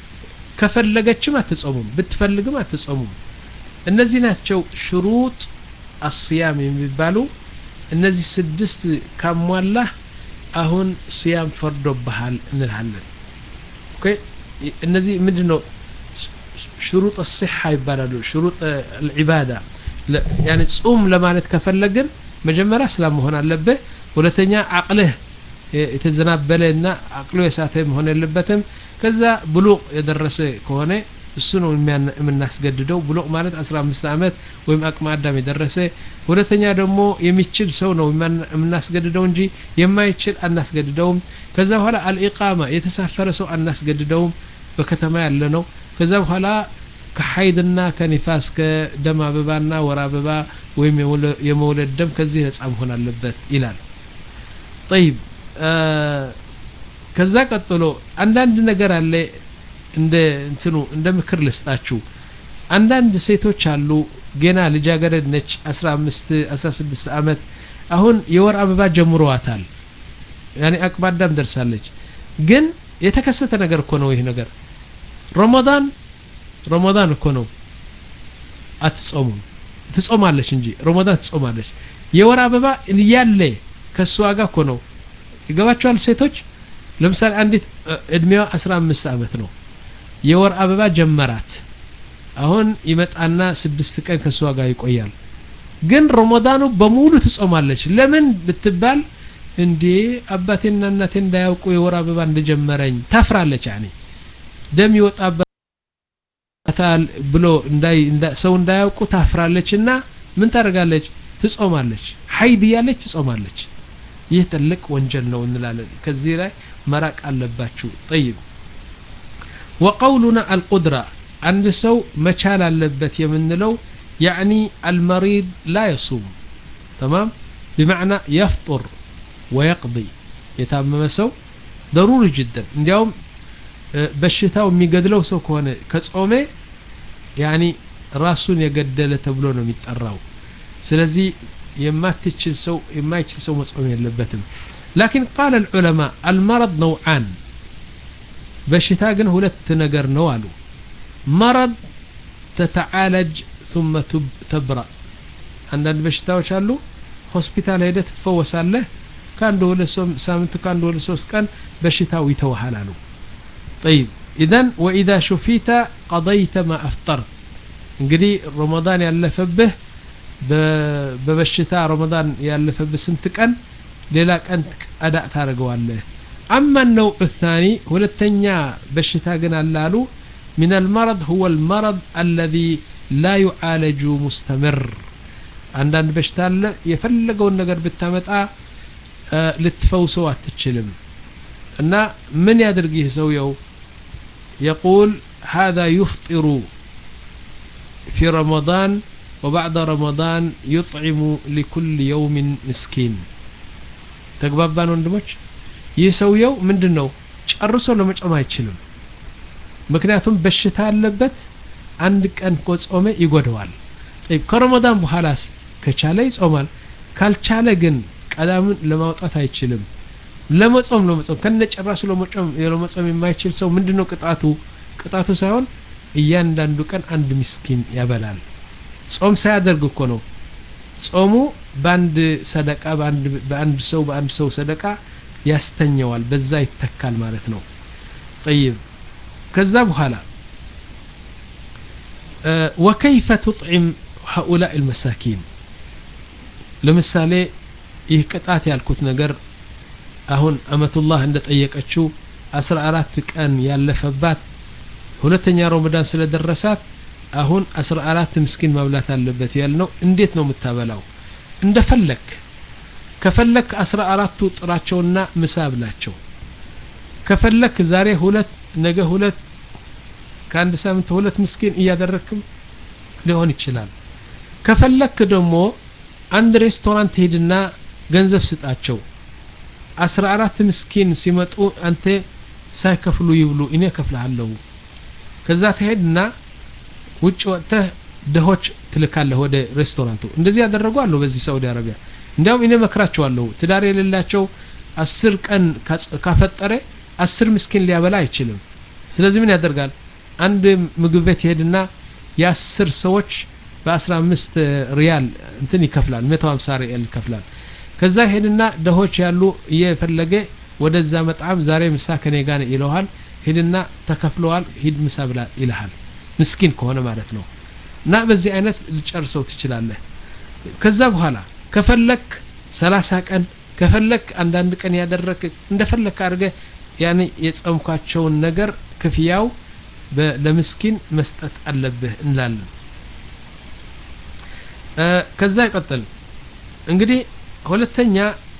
ከፈለገችም አትጾምም ብትፈልግም አትጾምም እነዚህ ናቸው ሽሩጥ الصيام የሚባሉ እነዚህ ስድስት ካሟላህ አሁን ሲያም ፈርዶብሃል እንላለን ኦኬ እነዚህ ምንድነው شروط الصحة يبالو شروط العبادة يعني تصوم لمانت كفلقن مجمرة اسلام هون اللبه ولتنيا عقله يتزنابلنا عقله يساتهم هون اللبتهم كذا بلوغ يدرسه كونه السنو من الناس قددوا بلوغ مالت أسرع مستعمت ويم أكما أدام يدرسه ولتنيا دمو يميتشل سونو من الناس قددوا نجي يما يتشل الناس قددوا كذا هلا الإقامة يتسافر سو الناس قددوا بكتما يلنو ከዛ በኋላ ከሐይድና ከኒፋስ ከደም አበባና ወር አበባ ወይም የመውለድ ደም ከዚህ ነፃ መሆን አለበት ይላል طيب ከዛ ቀጥሎ አንዳንድ ነገር አለ እንደ እንትኑ እንደ ምክር ልስጣችሁ አንዳንድ ሴቶች አሉ ገና ልጃገረድ ነች አስራ አምስት አስራ ስድስት አመት አሁን የወር አበባ ጀምሯታል ያኒ አቅባዳም ደርሳለች ግን የተከሰተ ነገር እኮ ነው ይሄ ነገር رمضان رمضان እኮ ነው አትጾሙም ትጾማለች እንጂ ረመዳን ትጾማለች የወር አበባ ያለ ከሷ ጋር እኮ ነው ይገባቸዋል ሴቶች ለምሳሌ አንዲት እድሜዋ አስራ አምስት አመት ነው የወር አበባ ጀመራት አሁን ይመጣና ስድስት ቀን ከሷ ጋር ይቆያል ግን ረመዳኑ በሙሉ ትጾማለች ለምን ብትባል እንዴ አባቴና እናቴ እንዳያውቁ የወር አበባ እንደጀመረኝ ታፍራለች ያኔ ደም ይወጣባታል ብሎ እንዳይ ሰው እንዳያውቁ ታፍራለችና ምን ታደርጋለች ትጾማለች ሐይድ ያለች ትጾማለች ይህ ትልቅ ወንጀል ነው እንላለን ከዚህ ላይ መራቅ አለባችሁ طيب وقولنا القدرة عند سو مچال አለበት የምንለው يعني المريض لا يصوم تمام بمعنى يفطر ويقضي يتامم سو ضروري جدا እንዲያውም በሽታው የሚገድለው ሰው ከሆነ ከጾመ يعني ራሱን የገደለ ተብሎ ነው የሚጠራው ስለዚህ የማትችል ሰው የማይችል ሰው መጾም የለበትም لكن قال العلماء المرض نوعان በሽታ ግን ሁለት ነገር ነው አሉ مرض تتعالج ثم تبرأ አንዳንድ በሽታዎች አሉ ሆስፒታል ሄደህ ትፈወሳለህ ካንዱ ለሶም ሳምንት ካንዱ ለሶስት ቀን በሽታው ይተውሃል አሉ طيب اذا واذا شفيت قضيت ما افطرت እንግዲህ ረመዳን ያለፈብህ በበሽታ ረመዳን ያለፈብህ ስንት ቀን ሌላ ቀን አዳ ታረጋዋለህ اما النوع الثاني ሁለተኛ በሽታ ግን አላሉ من المرض هو المرض الذي لا يعالج مستمر አንዳንድ በሽታ አለ የፈለገውን ነገር ብታመጣ ልትፈውሰው አትችልም እና ምን ያድርግ ይህ ሰውየው يقول هذا يفطر في رمضان وبعد رمضان يطعم لكل يوم مسكين ተግባባን ወንድሞች ይህ ሰውየው ምንድነው ጨርሶ ለመጾም አይችልም ምክንያቱም በሽታ አለበት አንድ ቀን ቆጾመ ይጎደዋል طيب ከረመዳን በኋላስ ከቻለ ይጾማል ካልቻለ ግን ቀዳምን ለማውጣት አይችልም ለመጾም ለመጾም ከነጨራሱ ለመጾም ለመጾም የማይችል ሰው ምንድነው ቅጣቱ ቅጣቱ ሳይሆን እያንዳንዱ ቀን አንድ ምስኪን ያበላል ጾም ሳያደርግ እኮ ነው ጾሙ ባንድ ሰደቃ ባንድ ባንድ ሰው ባንድ ሰው ሰደቃ ያስተኛዋል በዛ ይተካል ማለት ነው طيب ከዛ በኋላ وكيف تطعم هؤلاء المساكين ለምሳሌ ይህ ቅጣት ያልኩት ነገር አሁን አመቱላህ እንደጠየቀችው አስራ አራት ቀን ያለፈባት ሁለተኛ ረመዳን ስለደረሳት አሁን አስራ አራት ምስኪን መብላት አለበት ያልነው እንዴት ነው የምታበላው እንደፈለክ ከፈለክ አስራ አራቱ ጥራቸውና ምሳ ብላቸው ከፈለክ ዛሬ ሁለት ነገ ሁለት ከአንድ ሳምንት ሁለት ምስኪን እያደረክም ሊሆን ይችላል ከፈለክ ደግሞ አንድ ሬስቶራንት ሄድና ገንዘብ ስጣቸው አስራ አራት ምስኪን ሲመጡ አንተ ሳይከፍሉ ይብሉ እኔ ከፍላለሁ ከዛ ተሄድና ውጭ ወጥተህ ደሆች ትልካለህ ወደ ሬስቶራንቱ እንደዚህ ያደረጉ አሉ በዚህ ሳውዲ አረቢያ እንዲያውም እኔ መክራቸዋለሁ ትዳር የሌላቸው አስር ቀን ካፈጠረ አስር ምስኪን ሊያበላ አይችልም ስለዚህ ምን ያደርጋል አንድ ምግብ ቤት ይሄድና የአስር ሰዎች በ15 ሪያል እንትን ይከፍላል መቶ ሃምሳ ሪያል ይከፍላል ከዛ ሄድና ደሆች ያሉ እየፈለገ ወደዛ መጣም ዛሬ ምሳ ከኔ ጋር ይለዋል ሄድና ተከፍለዋል ሂድ ምሳ ብላ ይልሃል ምስኪን ከሆነ ማለት ነው እና በዚህ አይነት ልጨርሰው ትችላለህ ከዛ በኋላ ከፈለክ ሰላሳ ቀን ከፈለክ አንዳንድ ቀን ያደረክ እንደፈለክ አድርገ ያኔ የጾምኳቸውን ነገር ክፍያው ለምስኪን መስጠት አለብህ እንላለን ከዛ ይቀጥል እንግዲህ ሁለተኛ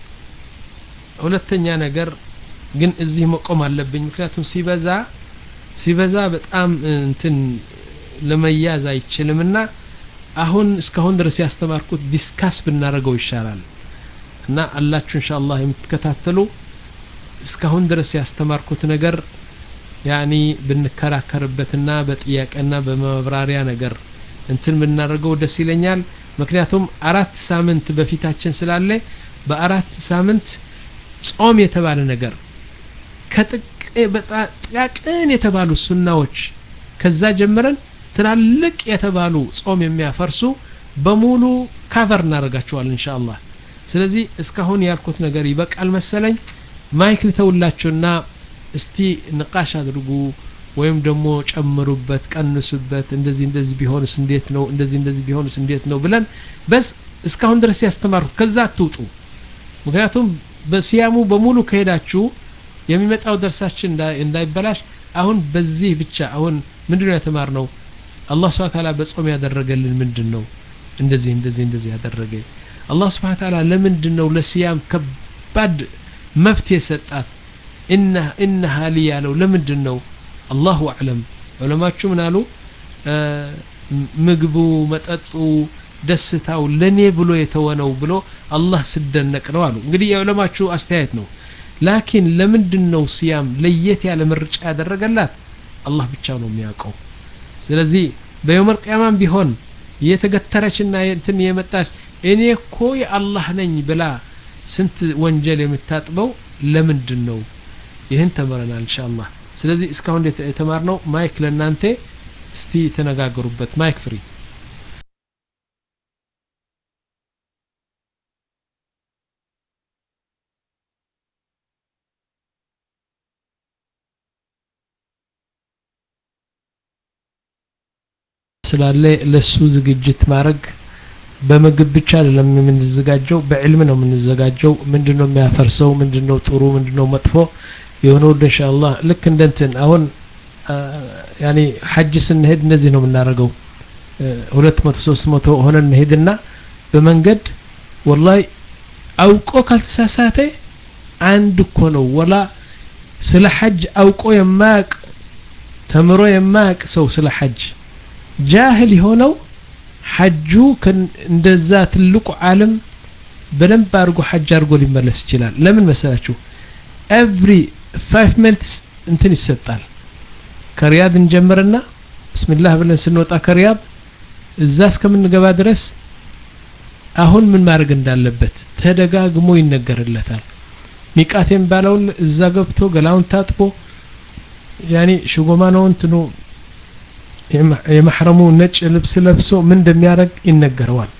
ሁለተኛ ነገር ግን እዚህ መቆም አለብኝ ምክንያቱም ሲበዛ ሲበዛ በጣም እንትን ለመያዝ አይችልምና አሁን እስካሁን ድረስ ያስተማርኩት ዲስካስ ብናረገው ይሻላል እና አላችሁ ኢንሻአላህ የምትከታተሉ እስካሁን ድረስ ያስተማርኩት ነገር ያኒ ብንከራከርበትና በጥያቄና በመብራሪያ ነገር እንትን ብናረገው ደስ ይለኛል ምክንያቱም አራት ሳምንት በፊታችን ስላለ በአራት ሳምንት ጾም የተባለ ነገር ከጥቅ በጣቅን የተባሉ ሱናዎች ከዛ ጀምረን ትላልቅ የተባሉ ጾም የሚያፈርሱ በሙሉ ካቨር እናረጋቸዋል ኢንሻአላህ ስለዚህ እስካሁን ያልኩት ነገር ይበቃል መሰለኝ ማይክ ልተውላችሁና እስቲ ንቃሽ አድርጉ ወይም ደግሞ ጨምሩበት ቀንሱበት እንደዚህ እንደዚህ ቢሆንስ እንዴት ነው እንደዚህ እንደዚህ ቢሆንስ እንዴት ነው ብለን በስ እስካሁን ድረስ ያስተማሩት ከዛ አትውጡ ምክንያቱም በሲያሙ በሙሉ ከሄዳችሁ የሚመጣው ደርሳችን እንዳይበላሽ አሁን በዚህ ብቻ አሁን ምንድነው የተማርነው አላህ Subhanahu Ta'ala በጾም ያደረገልን ምንድነው እንደዚህ እንደዚህ እንደዚህ ያደረገ አላህ Subhanahu Ta'ala ለምንድነው ለሲያም ከባድ መፍትሄ ሰጣት ኢነ ኢነሃ ሊያለው ለምንድነው አላሁ አዕለም ዑለማቹ ምናሉ ምግቡ መጠጡ ደስታው ለኔ ብሎ የተወነው ብሎ አላህ ሲደነቅ ነው አሉ እንግዲህ የዑለማቹ አስተያየት ነው ላኪን ለምንድነው ሲያም ለየት ያለ ምርጫ ያደረገላት አላህ ብቻ ነው የሚያውቀው ስለዚህ በየውም القيامه ቢሆን የተገተረችና እንትን የመጣች እኔ እኮ የአላህ ነኝ ብላ ስንት ወንጀል የምታጥበው ለምንድን ነው? ይህን ተመረናል ኢንሻአላህ። ስለዚህ እስካሁን የተማርነው ማይክ ለናንተ እስቲ ተነጋገሩበት። ማይክ ፍሪ። ስላለ ለሱ ዝግጅት ማድረግ በመግብ ብቻ አይደለም የምንዘጋጀው፣ በዕልም ነው የምንዘጋጀው። ምንድነው የሚያፈርሰው፣ ምንድነው ጥሩ፣ ምንድነው መጥፎ የሆነው ኢንሻአላህ። ልክ እንደንትን አሁን ያኒ ሐጅ ስንሄድ እንደዚህ ነው የምናደርገው። ሁለት መቶ ሶስት መቶ ሆነን እንሄድና በመንገድ ወላሂ አውቆ ካልተሳሳተ አንድ እኮ ነው ወላ ስለ ሐጅ አውቆ የማያቅ ተምሮ የማያቅ ሰው ስለ ሐጅ ጃህል የሆነው ሐጁ እንደዛ ትልቁ ዓለም በደንብ አድርጎ ሐጅ አድርጎ ሊመለስ ይችላል። ለምን መሰላችሁ? every five minutes እንትን ይሰጣል። ከሪያድ እንጀምርና ብስሚላህ ብለን ስንወጣ ከሪያድ እዛ እስከምንገባ ድረስ አሁን ምን ማድረግ እንዳለበት ተደጋግሞ ይነገርለታል። ሚቃቴም ባለው እዛ ገብቶ ገላውን ታጥቦ ያኒ ሽጎማ ነው እንትኑ የመህረሙ ነጭ ልብስ ለብሶ ምን እንደሚያደርግ ይነገረዋል።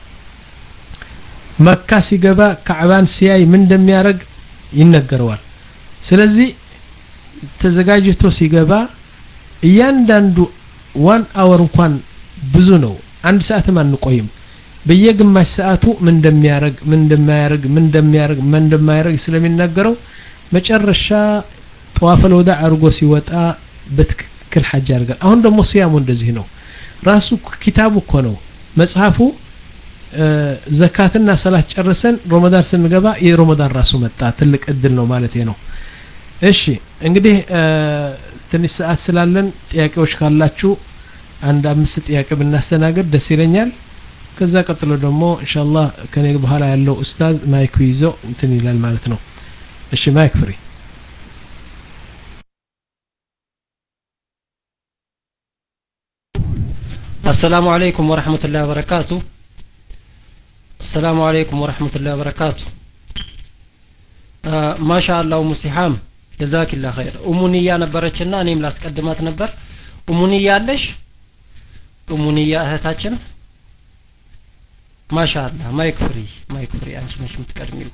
መካ ሲገባ ካዕባን ሲያይ ምን እንደሚያደርግ ይነገረዋል። ስለዚህ ተዘጋጅቶ ሲገባ እያንዳንዱ ዋን አወር እንኳን ብዙ ነው፣ አንድ ሰዓትም አንቆይም። በየግማሽ ሰዓቱ ምን እንደሚያደርግ ምን እንደማያደርግ ምን እንደሚያደርግ ምን እንደማያደርግ ስለሚነገረው መጨረሻ ጠዋፈ ለወዳ አርጎ ሲወጣ በትክክል ሐጅ ያደርጋል። አሁን ደግሞ ሲያሙ እንደዚህ ነው። ራሱ ኪታቡ እኮ ነው መጽሐፉ። ዘካትና ሰላት ጨርሰን ረመዳን ስንገባ የረመዳን ራሱ መጣ። ትልቅ እድል ነው ማለት ነው። እሺ እንግዲህ ትንሽ ሰዓት ስላለን ጥያቄዎች ካላችሁ አንድ አምስት ጥያቄ ብናስተናግድ ደስ ይለኛል። ከዛ ቀጥሎ ደግሞ ኢንሻአላህ ከኔ በኋላ ያለው ኡስታዝ ማይክ ይዞ እንትን ይላል ማለት ነው። እሺ ማይክ ፍሪ። السلام عليكم ورحمة الله وبركاته. السلام عليكم ورحمة الله وبركاته. آه ما شاء الله أم سحام جزاك الله خير. أمونية نبرتشنا أنيم لاس قدمات نبر. أمونية ليش؟ أمونية أهتاچن ما شاء الله ما يكفري ما يكفري أنت مش متكرمين.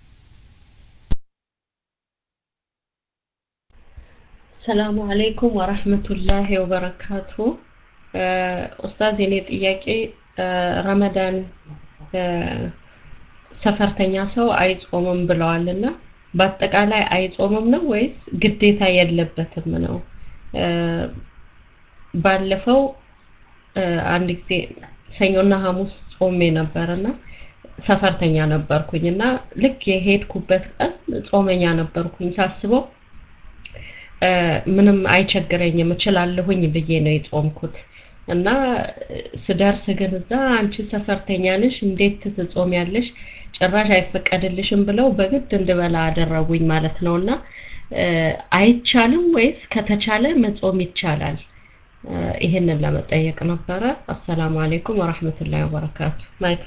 السلام عليكم ورحمة الله وبركاته. ኡስታዝ የኔ ጥያቄ ረመዳን ሰፈርተኛ ሰው አይጾምም ብለዋልና በአጠቃላይ አይጾምም ነው ወይስ ግዴታ የለበትም ነው? ባለፈው አንድ ጊዜ ሰኞና ሐሙስ ጾሜ ነበርና ሰፈርተኛ ነበርኩኝና ልክ የሄድኩበት ቀን ጾመኛ ነበርኩኝ። ሳስበው ምንም አይቸግረኝም እችላለሁኝ ብዬ ነው የጾምኩት። እና ስደርስ ግን እዛ አንቺ ሰፈርተኛ ነሽ እንዴት ትጾሚያለሽ ጭራሽ አይፈቀድልሽም ብለው በግድ እንድበላ አደረጉኝ ማለት ነውና አይቻልም ወይስ ከተቻለ መጾም ይቻላል? ይሄንን ለመጠየቅ ነበረ። አሰላሙ አለይኩም ወራህመቱላሂ ወበረካቱ። ማይክ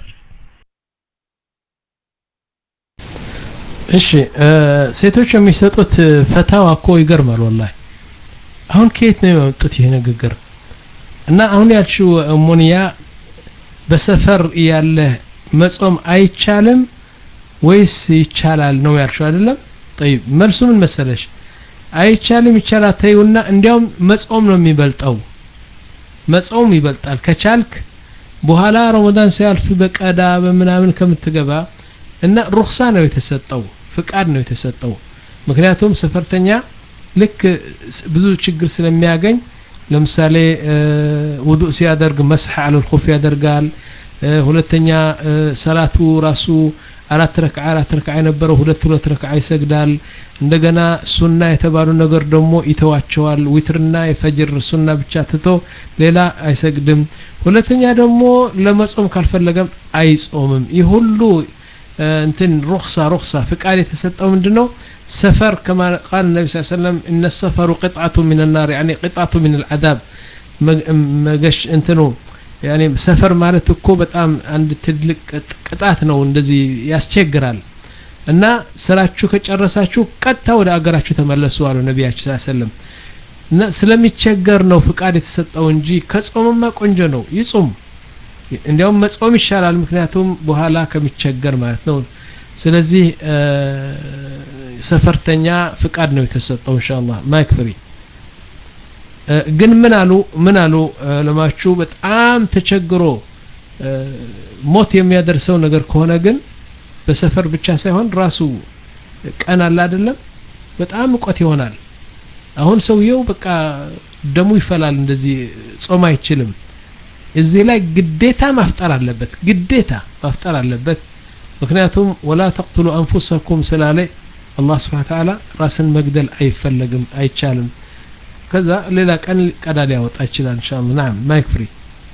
እሺ ሴቶች የሚሰጡት ፈታዋ እኮ ይገርማል ወላሂ። አሁን ከየት ነው የመጡት ይሄ ንግግር? እና አሁን ያልሽው ሙኒያ በሰፈር ያለ መጾም አይቻልም ወይስ ይቻላል ነው ያልሽው አይደለም? طيب መልሱ ምን መሰለሽ? አይቻልም ይቻላል ተይውና እንዲያውም መጾም ነው የሚበልጠው። መጾም ይበልጣል። ከቻልክ በኋላ ረመዳን ሲያልፍ በቀዳ በመናምን ከምትገባ እና ሩክሳ ነው የተሰጠው፣ ፍቃድ ነው የተሰጠው። ምክንያቱም ሰፈርተኛ ልክ ብዙ ችግር ስለሚያገኝ ለምሳሌ ውዱእ ሲያደርግ መስح على الخف ያደርጋል። ሁለተኛ ሰላቱ ራሱ አራት ረክዓ አራት ረክዓ የነበረው ሁለት ሁለት ረክዓ ይሰግዳል። እንደገና ሱና የተባሉ ነገር ደግሞ ይተዋቸዋል። ዊትርና የፈጅር ሱና ብቻ ትቶ ሌላ አይሰግድም። ሁለተኛ ደግሞ ለመጾም ካልፈለገም አይጾምም። ይህ ሁሉ እንትን ሩክሳ ሩክሳ ፍቃድ የተሰጠው ምንድነው? سفر كما قال النبي صلى الله عليه وسلم إن السفر قطعة من النار يعني قطعة من العذاب مجش انتنو ያኔ ሰፈር ማለት እኮ በጣም አንድ ትልቅ ቅጣት ነው እንደዚህ ያስቸግራል እና ስራችሁ ከጨረሳችሁ ቀጥታ ወደ አገራችሁ ተመለሱ አሉ ነብያችን ሰለላሁ ዐለይሂ ወሰለም እና ስለሚቸገር ነው ፍቃድ የተሰጠው እንጂ ከጾምማ ቆንጆ ነው ይጾም እንዲያውም መጾም ይሻላል ምክንያቱም በኋላ ከሚቸገር ማለት ነው ስለዚህ ሰፈርተኛ ፍቃድ ነው የተሰጠው ኢንሻአላህ ማይክፍሪ ግን ምን አሉ ምን አሉ ለማችሁ በጣም ተቸግሮ ሞት የሚያደርሰው ነገር ከሆነ ግን በሰፈር ብቻ ሳይሆን ራሱ ቀን አለ አይደለም በጣም ቆት ይሆናል አሁን ሰውየው በቃ ደሙ ይፈላል እንደዚህ ጾም አይችልም እዚህ ላይ ግዴታ ማፍጠር አለበት ግዴታ ማፍጠር አለበት ምክንያቱም ولا تقتلوا انفسكم ስላለ አላህ Subhanahu Wa Ta'ala ራስን መግደል አይፈልግም አይቻልም ከዛ ሌላ ቀን ቀዳል ያወጣ ይችላል ኢንሻአላህ نعم ማይክ ፍሪ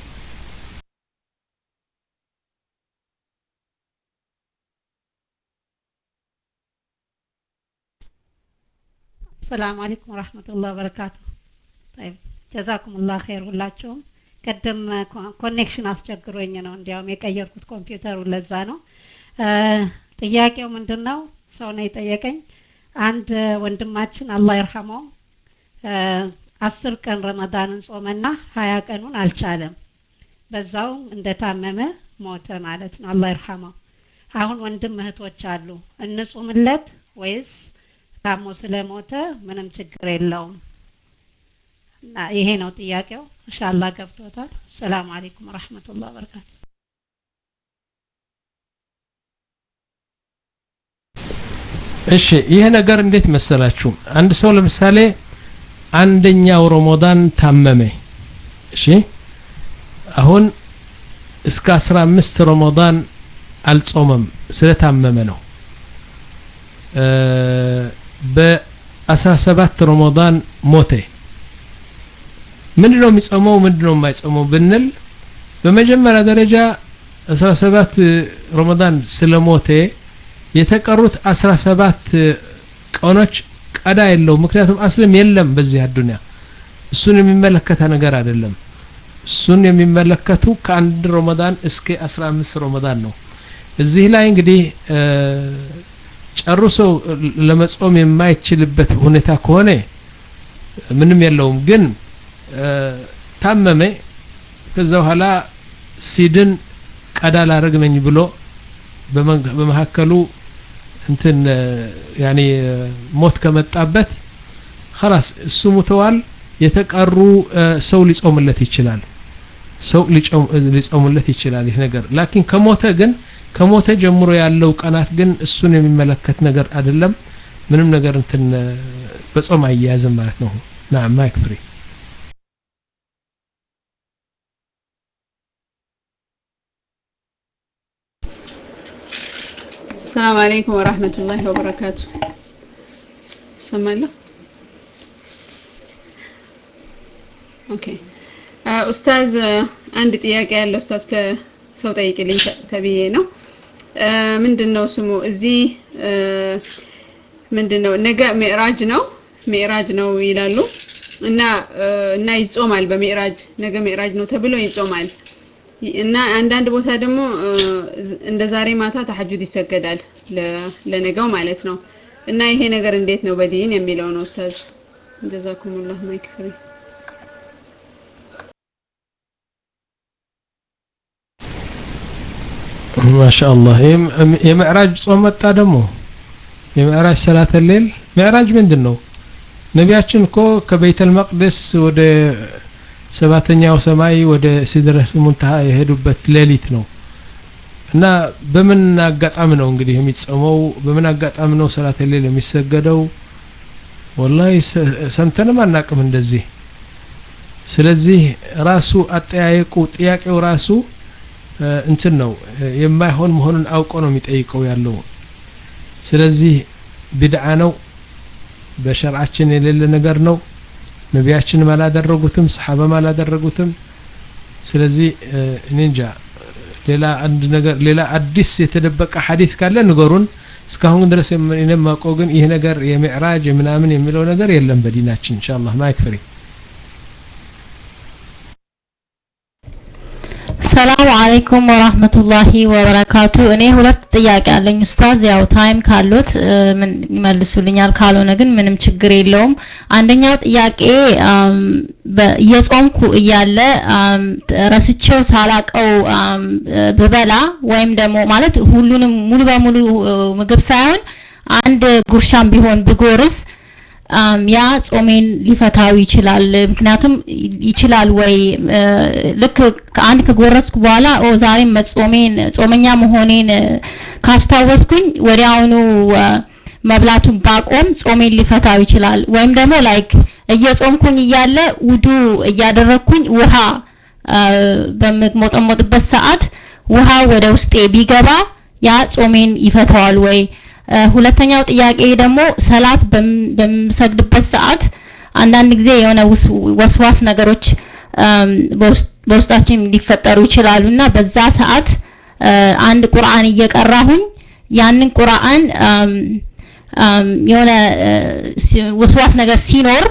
السلام عليكم ورحمة الله وبركاته طيب جزاكم الله خير ሁላችሁም ቀደም ኮኔክሽን አስቸግሮኝ ነው እንዲያውም የቀየርኩት ኮምፒውተሩ ለዛ ነው ጥያቄው ምንድነው ሰው ነው የጠየቀኝ አንድ ወንድማችን አላህ ይርሐመው አስር ቀን ረመዳንን ጾመና ሀያ ቀኑን አልቻለም በዛው እንደታመመ ሞተ ማለት ነው አላህ ይርሐመው አሁን ወንድም እህቶች አሉ እንጾምለት ወይስ ታሞ ስለሞተ ምንም ችግር የለውም እና ይሄ ነው ጥያቄው ኢንሻአላህ ገብቶታል ሰላም አለይኩም ወራህመቱላሂ ወበረካቱ እሺ ይሄ ነገር እንዴት መሰላችሁ አንድ ሰው ለምሳሌ አንደኛው ረመዳን ታመመ እሺ አሁን እስከ አስራ አምስት ረመዳን አልጾመም ስለታመመ ነው በ17 ረመዳን ሞተ ምንድነው የሚጾመው ምንድነው የማይጾመው ብንል በመጀመሪያ ደረጃ አስራ ሰባት ረመዳን ስለሞተ የተቀሩት አስራ ሰባት ቀኖች ቀዳ የለው ምክንያቱም አስለም የለም በዚህ አዱንያ እሱን የሚመለከተ ነገር አይደለም እሱን የሚመለከቱ ከአንድ ረመዳን እስከ አስራ አምስት ረመዳን ነው እዚህ ላይ እንግዲህ ጨርሶ ለመጾም የማይችልበት ሁኔታ ከሆነ ምንም የለውም ግን ታመመ ከዛ በኋላ ሲድን ቀዳ ላረግ ነኝ ብሎ በመሐከሉ እንትን ያኒ ሞት ከመጣበት خلاص እሱ ሞተዋል የተቀሩ ሰው ሊጾምለት ይችላል ሰው ሊጾምለት ይችላል ይሄ ነገር ላኪን ከሞተ ግን ከሞተ ጀምሮ ያለው ቀናት ግን እሱን የሚመለከት ነገር አይደለም ምንም ነገር እንትን በጾም አያያዝም ማለት ነው نعم ማይክ ፍሪ السلام عليكم ورحمة الله وبركاته سمع الله اوكي استاذ عندي ጥያቄ ያለው استاذ ከሰው ጠይቅልኝ ተብዬ ነው ምንድነው ስሙ እዚህ ምንድነው ነገ ሚዕራጅ ነው ሚዕራጅ ነው ይላሉ እና እና ይጾማል በሚዕራጅ ነገ ሚዕራጅ ነው ተብሎ ይጾማል እና አንዳንድ ቦታ ደግሞ እንደ ዛሬ ማታ ተሐጁድ ይሰገዳል ለነገው ማለት ነው እና ይሄ ነገር እንዴት ነው በዲን የሚለው ነው ኡስታዝ ጀዛኩሙላህ ማይክፍሪ ማሻአላህ የምዕራጅ ጾም መጣ ደግሞ የምዕራጅ ሰላተ ሌል ምዕራጅ ምንድነው ነቢያችን እኮ ከቤተል መቅደስ ወደ ሰባተኛው ሰማይ ወደ ሲድረህ ሙንተሃ የሄዱበት ሌሊት ነው እና በምን አጋጣሚ ነው እንግዲህ የሚጾመው በምን አጋጣሚ ነው ሰላተ ሌል የሚሰገደው ወላሂ ሰምተንም አናቅም እንደዚህ ስለዚህ ራሱ አጠያየቁ ጥያቄው ራሱ እንትን ነው የማይሆን መሆኑን አውቆ ነው የሚጠይቀው ያለው ስለዚህ ቢድዓ ነው በሸርዓችን የሌለ ነገር ነው ነቢያችን ማላደረጉትም ሰሃባ ማላደረጉትም ስለዚህ እንጃ ሌላ አንድ ነገር ሌላ አዲስ የተደበቀ ሐዲስ ካለ ንገሩን እስካሁን ድረስ የማውቀው ግን ይሄ ነገር የሚዕራጅ ምናምን የሚለው ነገር የለም በዲናችን ኢንሻአላህ ማይክ ፍሪ ሰላም አለይኩም ወራህመቱላሂ ወበረካቱ። እኔ ሁለት ጥያቄ አለኝ ኡስታዝ፣ ያው ታይም ካሉት ምን ይመልሱልኛል፣ ካልሆነ ግን ምንም ችግር የለውም። አንደኛው ጥያቄ የጾምኩ እያለ ረስቼው ሳላቀው በበላ ወይም ደግሞ ማለት ሁሉንም ሙሉ በሙሉ ምግብ ሳይሆን አንድ ጉርሻም ቢሆን ብጎርስ ያ ጾሜን ሊፈታው ይችላል? ምክንያቱም ይችላል ወይ ልክ አንድ ከጎረስኩ በኋላ ኦ ዛሬ መጾሜን ጾመኛ መሆኔን ካስታወስኩኝ ወዲያውኑ መብላቱን ባቆም ጾሜን ሊፈታው ይችላል? ወይም ደግሞ ላይክ እየጾምኩኝ እያለ ውዱ እያደረኩኝ ውሃ በመሞጥሞጥበት ሰዓት ውሃ ወደ ውስጤ ቢገባ ያ ጾሜን ይፈታዋል ወይ? ሁለተኛው ጥያቄ ደግሞ ሰላት በምሰግድበት ሰዓት አንዳንድ ጊዜ የሆነ ወስዋስ ነገሮች በውስጣችን ሊፈጠሩ ይችላሉና በዛ ሰዓት አንድ ቁርአን እየቀራሁኝ ያንን ቁርአን የሆነ ወስዋስ ነገር ሲኖር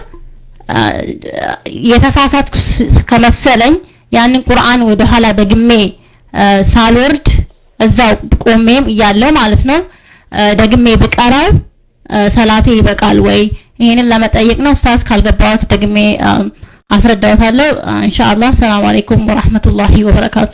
የተሳሳትኩ ከመሰለኝ ያንን ቁርአን ወደ ኋላ ደግሜ ሳልወርድ እዛው ቆሜም እያለው ማለት ነው ደግሜ በቀራው ሰላቴ ይበቃል ወይ? ይሄንን ለመጠየቅ ነው ኡስታዝ። ካልገባሁት ደግሜ አስረዳውታለሁ ኢንሻአላህ። ሰላም አለይኩም ወራህመቱላሂ ወበረካቱ።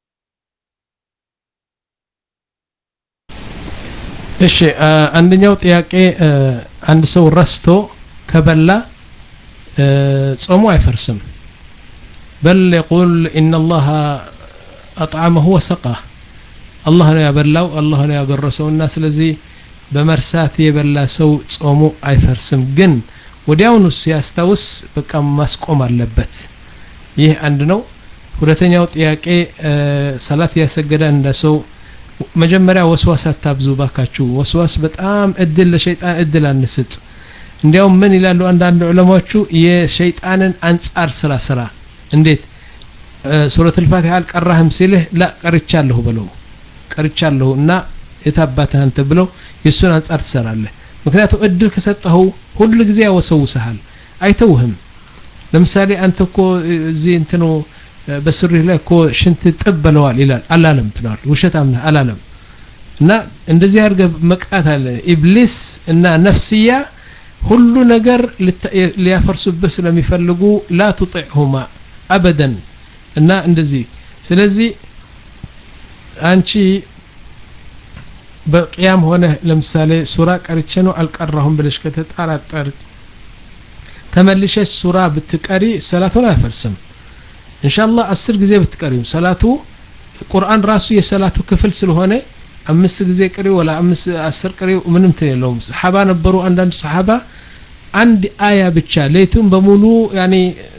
እሺ አንደኛው ጥያቄ አንድ ሰው ረስቶ ከበላ ጾሙ አይፈርስም። በል يقول ان الله اطعمه وسقاه አላህ ነው ያበላው አላህ ነው ያጎረሰውና ስለዚህ በመርሳት የበላ ሰው ጾሙ አይፈርስም። ግን ወዲያውኑ ሲያስታውስ በቃ ማስቆም አለበት። ይህ አንድ ነው። ሁለተኛው ጥያቄ ሰላት ያሰገደ እንደ ሰው መጀመሪያ ወስዋስ አታብዙ ባካችሁ። ወስዋስ በጣም እድል ለሸይጣን እድል አንስጥ። እንዲያውም ምን ይላሉ አንዳንድ ዑለማዎቹ የሸይጣንን አንጻር ስራ ስራ እንዴት ሱረቱል ፋቲሃ አልቀራህም ሲልህ ላ ቀርቻለሁ በለው ቀርቻለሁ እና የታባተህ አንተ ብለው የሱን አንጻር ትሰራለህ። ምክንያቱም እድል ከሰጠኸው ሁሉ ጊዜ ያወሰውሰሃል አይተውህም። ለምሳሌ አንተ እኮ እዚህ እንትኑ በስሪህ ላይ እኮ ሽንት ጥብ ብለዋል ይላል አላለም ትናል ውሸታም ነህ አላለም። እና እንደዚህ አድርገህ መቅጣት አለ። ኢብሊስ እና ነፍስያ ሁሉ ነገር ሊያፈርሱብህ ስለሚፈልጉ ላ تطعهما አበደን እና እንደዚህ ስለዚህ አንቺ በቂያም ሆነ ለምሳሌ ሱራ ቀርቼ ነው አልቀራሁም ብለሽ ከተጣራጠር ተመልሸሽ ሱራ ብትቀሪ ሰላቱን አይፈርስም። ኢንሻአላህ አስር ጊዜ ብትቀሪው ሰላቱ ቁርአን ራሱ የሰላቱ ክፍል ስለሆነ አምስት ጊዜ ቀሪ ወላ አምስት አስር ቀሪ ምንም ተየለውም። ሰሃባ ነበሩ አንዳንድ ሰሃባ አንድ አያ ብቻ ሌቱን በሙሉ ያኒ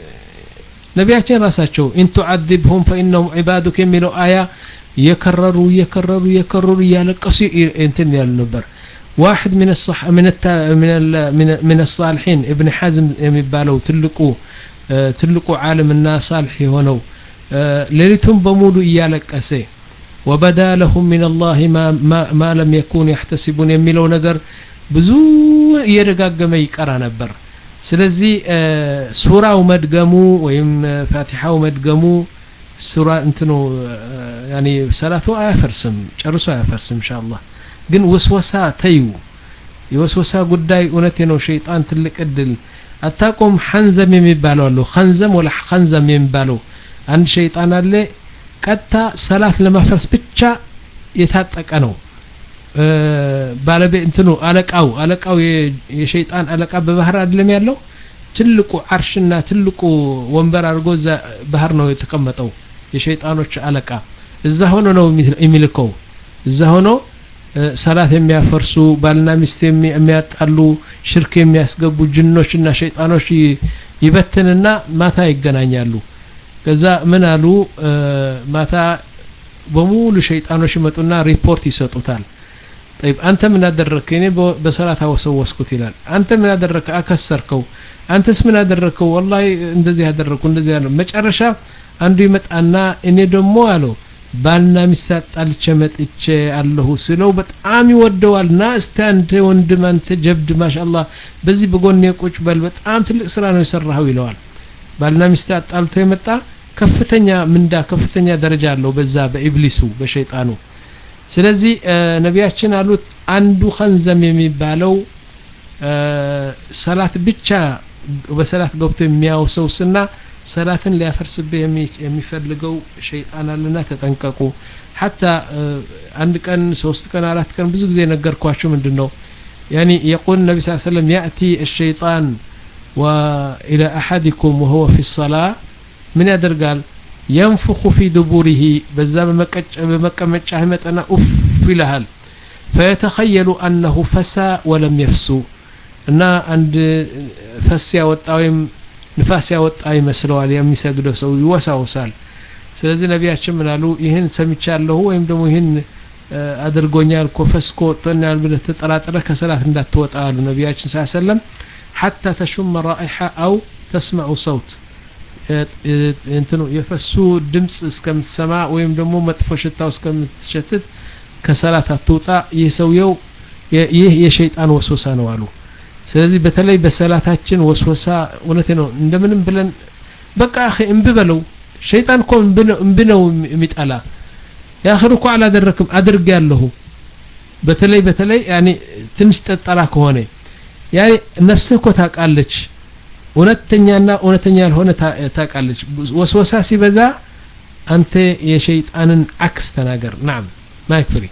ነቢያችን ራሳቸው ኢን ቱዓذبهم فانهم عبادك የሚለው አያ يكرر يكرر يكرر يالقصي انتن يال نبر. واحد من الصح من الت... من ال... من من الصالحين ابن حزم የሚባለው ትልቁ ትልቁ ዓለም እና صالح የሆነው ሌሊቱን በሙሉ እያለቀሰ وبدا لهم من الله ما ما, ما لم يكون يحتسبون የሚለው ነገር ብዙ እየደጋገመ ይቀራ ነበር። ስለዚህ ሱራው መድገሙ ወይም ፋቲሃው መድገሙ ሱራ እንትኑ ያኒ ሰላቱ አያፈርስም ጨርሶ አያፈርስም ኢንሻአላህ። ግን ወስወሳ ተዩ የወስወሳ ጉዳይ እውነቴ ነው። ሸይጣን ትልቅ እድል አታቆም። ሐንዘም የሚባለው አለ ሐንዘም ወላ ሐንዘም የሚባለው አንድ ሸይጣን አለ ቀጣ ሰላት ለማፈርስ ብቻ የታጠቀ ነው። ባለቤ እንትኑ አለቃው አለቃው የሸይጣን አለቃ በባህር አይደለም ያለው ትልቁ አርሽና ትልቁ ወንበር አድርጎ እዛ ባህር ነው የተቀመጠው የሸይጣኖች አለቃ እዛ ሆኖ ነው የሚልከው። እዛ ሆኖ ሰላት የሚያፈርሱ ባልና ሚስት የሚያጣሉ ሽርክ የሚያስገቡ ጅኖችና ሸይጣኖች ይበትንና ማታ ይገናኛሉ። ከዛ ምን አሉ ማታ በሙሉ ሸይጣኖች ይመጡና ሪፖርት ይሰጡታል። طيب አንተ ምን አደረክ? እኔ በሰላት አወሰወስኩት ይላል። አንተ ምን አደረክ? አከሰርከው። አንተስ ምን አደረከው? والله እንደዚህ አደረኩ እንደዚህ ያለው መጨረሻ አንዱ ይመጣና እኔ ደግሞ አለው ባልና ሚስት አጣልቼ መጥቼ አለሁ ስለው በጣም ይወደዋልና እስቲ አንተ ወንድም አንተ ጀብድ ማሻአላህ በዚህ በጎን የቁጭ በል በጣም ትልቅ ስራ ነው የሰራው ይለዋል። ባልና ሚስት አጣልቶ የመጣ ከፍተኛ ምንዳ ከፍተኛ ደረጃ አለው በዛ በኢብሊሱ በሸይጣኑ ስለዚህ ነቢያችን አሉት አንዱ ኸንዘም የሚባለው ሰላት ብቻ በሰላት ገብቶ የሚያውሰውስና ሰላትን ሊያፈርስብህ የሚፈልገው ሸይጣን አለና ተጠንቀቁ حتى عند كان ሶስት ቀን አራት ቀን ብዙ ጊዜ ነገርኳችሁ ምንድነው يعني يقول النبي صلى الله عليه وسلم يأتي الشيطان وإلى أحدكم وهو في الصلاة من يدرقال ينفخ في دبوره بزاب بمكمجه متنا أف لهال فيتخيل أنه فسى ولم يفسو እና አንድ ፈስ ያወጣው ንፋስ ያወጣው ይመስለዋል የሚሰግደው ሰው ይወሳውሳል ስለዚህ ነቢያችን ምን አሉ ይሄን ሰምቻለሁ ወይም ደግሞ ይሄን አድርጎኛል ኮፈስኮ ወጥተናል ብለህ ተጠራጥረህ ከሰላት እንዳትወጣ አሉ ነቢያችን ሰለላም حتى تشم رائحه او تسمع صوت እንትኑ የፈሱ ድምጽ እስከምትሰማ ወይም ደግሞ መጥፎ ሽታው እስከምትሸትት ከሰላት አትወጣ ይሰውየው ይህ የሸይጣን ወስወሳ ነው አሉ ስለዚህ በተለይ በሰላታችን ወስወሳ እውነቴ ነው እንደምንም ብለን በቃ اخي እንብበለው ሸይጣን እኮ እንብነው የሚጣላ ያخرኩ አላደረክም አድርግ ያለሁ በተለይ በተለይ يعني ትንሽ ተጣላ ከሆነ يعني ነፍስህ እኮ ታቃለች እውነተኛና እውነተኛ ያልሆነ ታቃለች ወስወሳ ሲበዛ አንተ የሸይጣንን አክስ ተናገር نعم ما يكفي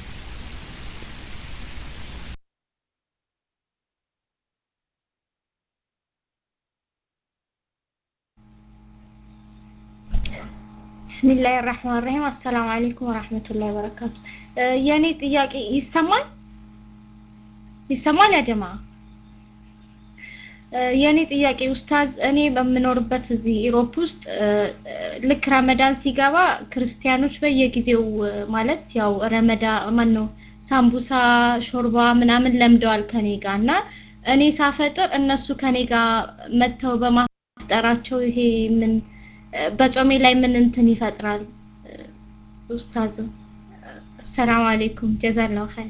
بسم الله الرحمن الرحيم السلام عليكم ورحمة الله وبركاته يعني ጥያቄ ይሰማል ይሰማል ያ ጀማዓ የኔ ጥያቄ ኡስታዝ እኔ በመኖርበት እዚህ ኢሮፕ ውስጥ ልክ ረመዳን ሲገባ ክርስቲያኖች በየጊዜው ማለት ያው ረመዳን ማን ነው ሳምቡሳ ሾርባ ምናምን ለምደዋል ከኔ ጋርና እኔ ሳፈጥር እነሱ ከኔ ጋር መተው በማፍጠራቸው ይሄ ምን በጾሜ ላይ ምን እንትን ይፈጥራል ኡስታዝ ሰላም አለይኩም ጀዛላሁ ኸይር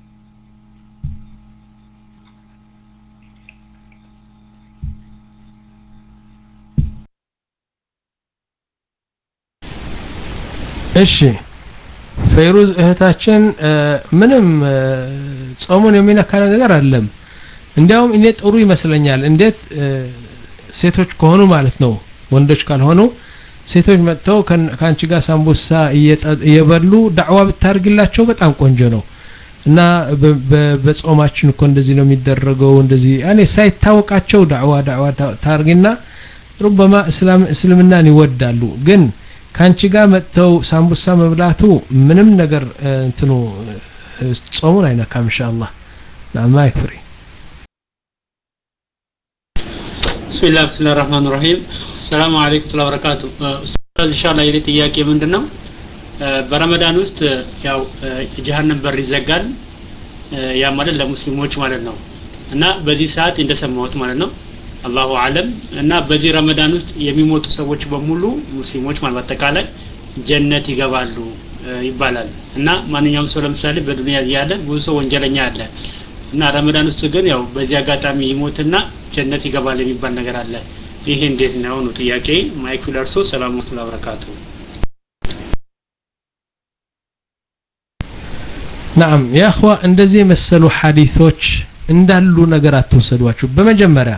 እሺ ፈይሩዝ እህታችን ምንም ጾሙን የሚነካ ነገር አይደለም እንዲያውም እኔ ጥሩ ይመስለኛል እንዴት ሴቶች ከሆኑ ማለት ነው ወንዶች ካልሆኑ ሴቶች መጥተው ካንቺ ጋር ሳምቡሳ እየበሉ ዳዕዋ ብታርግላቸው በጣም ቆንጆ ነው እና በጾማችን እኮ እንደዚህ ነው የሚደረገው እንደዚህ ያኔ ሳይታወቃቸው ዳዕዋ ዳዕዋ ታርግና ربما እስላም እስልምናን ይወዳሉ ግን ካንቺ ጋር መጥተው ሳምቡሳ መብላቱ ምንም ነገር እንትኑ ጾሙን አይነካም ኢንሻአላህ ናማ ይክፍሪ بسم الله بسم الله الرحمن الرحيم السلام عليكم ورحمة الله وبركاته ኡስታዝ ኢንሻአላህ የኔ ጥያቄ ምንድነው በረመዳን ውስጥ ያው የጀሃነም በር ይዘጋል ያ ማለት ለሙስሊሞች ማለት ነው እና በዚህ ሰዓት እንደሰማሁት ማለት ነው አላሁ አለም እና በዚህ ረመዳን ውስጥ የሚሞቱ ሰዎች በሙሉ ሙስሊሞች ማለት አጠቃላይ ጀነት ይገባሉ ይባላል እና ማንኛውም ሰው ለምሳሌ በዱንያ ያለ ብዙ ሰው ወንጀለኛ አለ እና ረመዳን ውስጥ ግን ያው በዚህ አጋጣሚ ይሞትና ጀነት ይገባል የሚባል ነገር አለ ይሄ እንዴት ነው ነው ጥያቄ ማይክ ለርሶ ሰላም ወራህመቱላሂ ወበረካቱ نعم يا اخوة እንደዚህ መሰሉ ሐዲሶች እንዳሉ ነገር አትወሰዷቸው በመጀመሪያ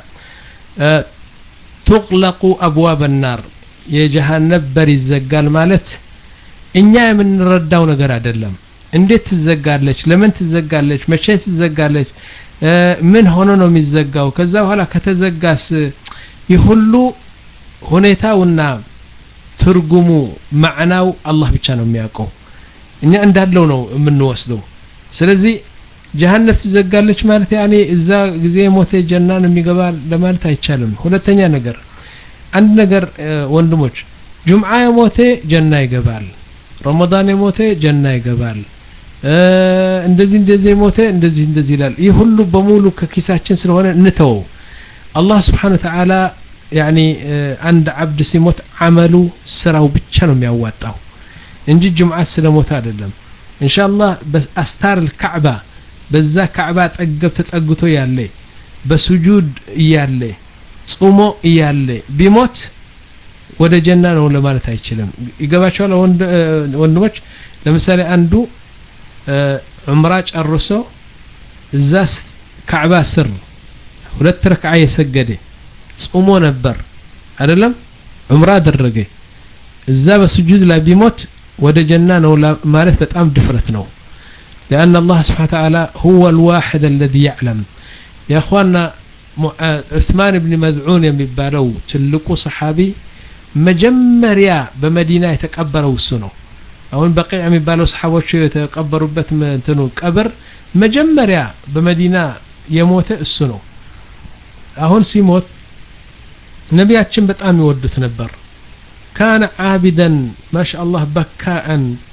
تغلق ابواب النار የጀሃነም በር ይዘጋል ማለት እኛ የምንረዳው ነገር አይደለም እንዴት ትዘጋለች ለምን ትዘጋለች መቼ ትዘጋለች ምን ሆኖ ነው የሚዘጋው ከዛ በኋላ ከተዘጋስ ይሁሉ ሁኔታውና ትርጉሙ ማዕናው አላህ ብቻ ነው የሚያውቀው እኛ እንዳለው ነው የምንወስደው ስለዚህ ጀሃነም ትዘጋለች ማለት ያኔ እዛ ጊዜ ሞተ ጀናን የሚገባ ለማለት አይቻልም ሁለተኛ ነገር አንድ ነገር ወንድሞች ጁምዓ የሞተ ጀና ይገባል ረመዳን የሞተ ጀና ይገባል እንደዚህ እንደዚህ የሞተ እንደዚህ እንደዚህ ይላል ይህ ሁሉ በሙሉ ከኪሳችን ስለሆነ እንተው አላህ Subhanahu Wa Ta'ala يعني عند عبد ሲሞት አመሉ ስራው ብቻ ነው የሚያዋጣው እንጂ ጁምዓ ስለሞተ አይደለም ኢንሻአላህ በአስታር الكعبة በዛ ካዕባ ጠገብ ተጠግቶ ያለ በሱጁድ ያለ ጾሞ ያለ ቢሞት ወደ ጀና ነው ለማለት አይችልም ይገባቸዋል ወንድሞች ለምሳሌ አንዱ ዑምራ ጨርሶ እዛ ካዕባ ስር ሁለት ረክዓ የሰገደ ጾሞ ነበር አይደለም ዑምራ አደረገ እዛ በስጁድ ላይ ቢሞት ወደ ጀና ነው ማለት በጣም ድፍረት ነው لأن الله سبحانه وتعالى هو الواحد الذي يعلم يا اخوانا عثمان بن مذعون የሚባለው ትልቁ ሰሃቢ መጀመሪያ በመዲና የተቀበረው እሱ ነው አሁን በቂዕ የሚባለው ሰሃቦች የተቀበሩበት እንትኑ ቀብር መጀመሪያ በመዲና የሞተ እሱ ነው አሁን ሲሞት ነቢያችን በጣም ይወዱት ነበር كان عابدا ما شاء الله بكاء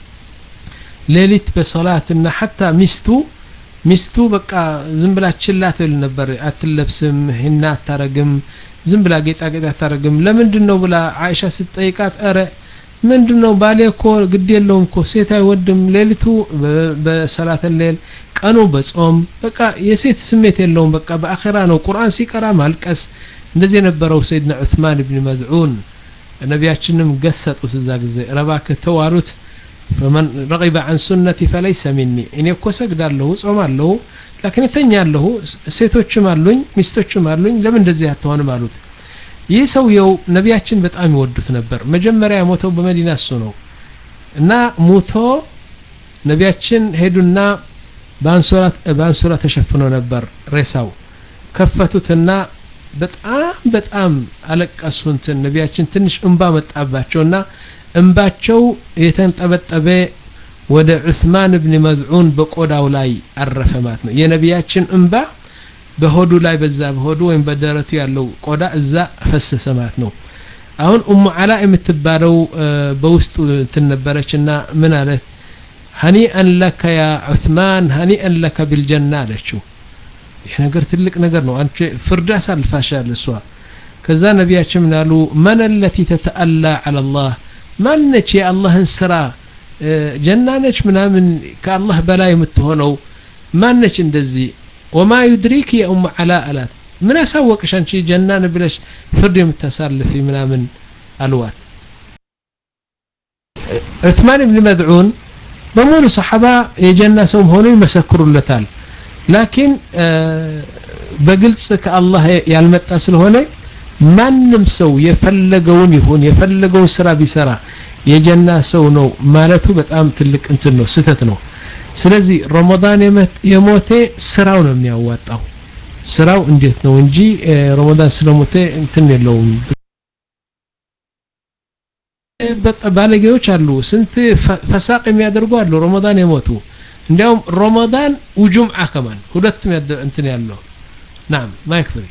ሌሊት በሶላትና حتى ሚስቱ ሚስቱ በቃ ዝም ብላ ችላት ል ነበር አትለብስም ህና አታረግም ዝም ብላ ጌጣጌጥ አታረግም ለምንድነው ብላ አይሻ ስትጠይቃት አረ ምንድነው ባሌ እኮ ግድ የለውም እኮ ሴት አይወድም ሌሊቱ በሰላት ሌል ቀኑ በጾም በቃ የሴት ስሜት የለውም በቃ በአኺራ ነው ቁርአን ሲቀራ ማልቀስ እንደዚህ የነበረው ሰይድና ዑስማን ኢብኑ መዝዑን ነቢያችንም ገሰጡት እዛ ጊዜ ረባከ ተዋሩት فمن رغب عن سنتي فليس مني እኔ እኮ ሰግዳለሁ ጾማለሁ لكن ተኛለሁ ሴቶችም አሉኝ ሚስቶችም አሉኝ ለምን እንደዚህ አትሆንም አሉት ይህ ሰውየው ነቢያችን በጣም ይወዱት ነበር መጀመሪያ ሞተው በመዲና እሱ ነው እና ሞቶ ነቢያችን ሄዱና ባንሶራ ባንሶራ ተሸፍኖ ነበር ሬሳው ከፈቱትና በጣም በጣም አለቀሱ እንትን ነቢያችን ትንሽ እንባ መጣባቸውና እንባቸው የተንጠበጠበ ወደ ዑስማን ኢብኑ መዝዑን በቆዳው ላይ አረፈ ማለት ነው የነቢያችን እንባ በሆዱ ላይ በዛ በሆዱ ወይም በደረቱ ያለው ቆዳ እዛ ፈሰሰ ማለት ነው አሁን ኡሙ አላ የምትባለው በውስጡ ተነበረችና ምን አለት هنيئا لك يا عثمان هنيئا لك بالجنة አለችው ይሄ ነገር ትልቅ ነገር ነው አንቺ ፍርድ አሳልፋሻል እሷ ከዛ ነቢያችን ምናሉ من التي تتألى على الله ማነች የአላህን ስራ ጀና ነች ምናምን ከአላህ በላይ የምትሆነው ማነች እንደዚህ وما يدريك يا ام علاء አላት ምን ያሳወቅሽ አንቺ ጀናን ብለሽ ፍርድ የምታሳልፊ ምናምን አልዋት ዑስማን ኢብኑ መዝዑን በሙሉ ሰሃባ የጀና ሰው ሆኖ ይመሰክሩለታል لكن በግልጽ ከአላህ ያልመጣ ስለሆነ ማንም ሰው የፈለገውን ይሁን የፈለገውን ስራ ቢሰራ የጀና ሰው ነው ማለቱ በጣም ትልቅ እንትን ነው ስተት ነው ስለዚህ ረመዳን የሞተ ስራው ነው የሚያዋጣው ስራው እንዴት ነው እንጂ ረመዳን ስለሞተ እንትን የለውም ባለጌዎች አሉ ስንት ፈሳቅ የሚያደርጉ አሉ ረመዳን የሞቱ እንዲያውም ረመዳን ወጁምዓ ከማን ሁለቱም እንትን ያለው نعم ما يكفي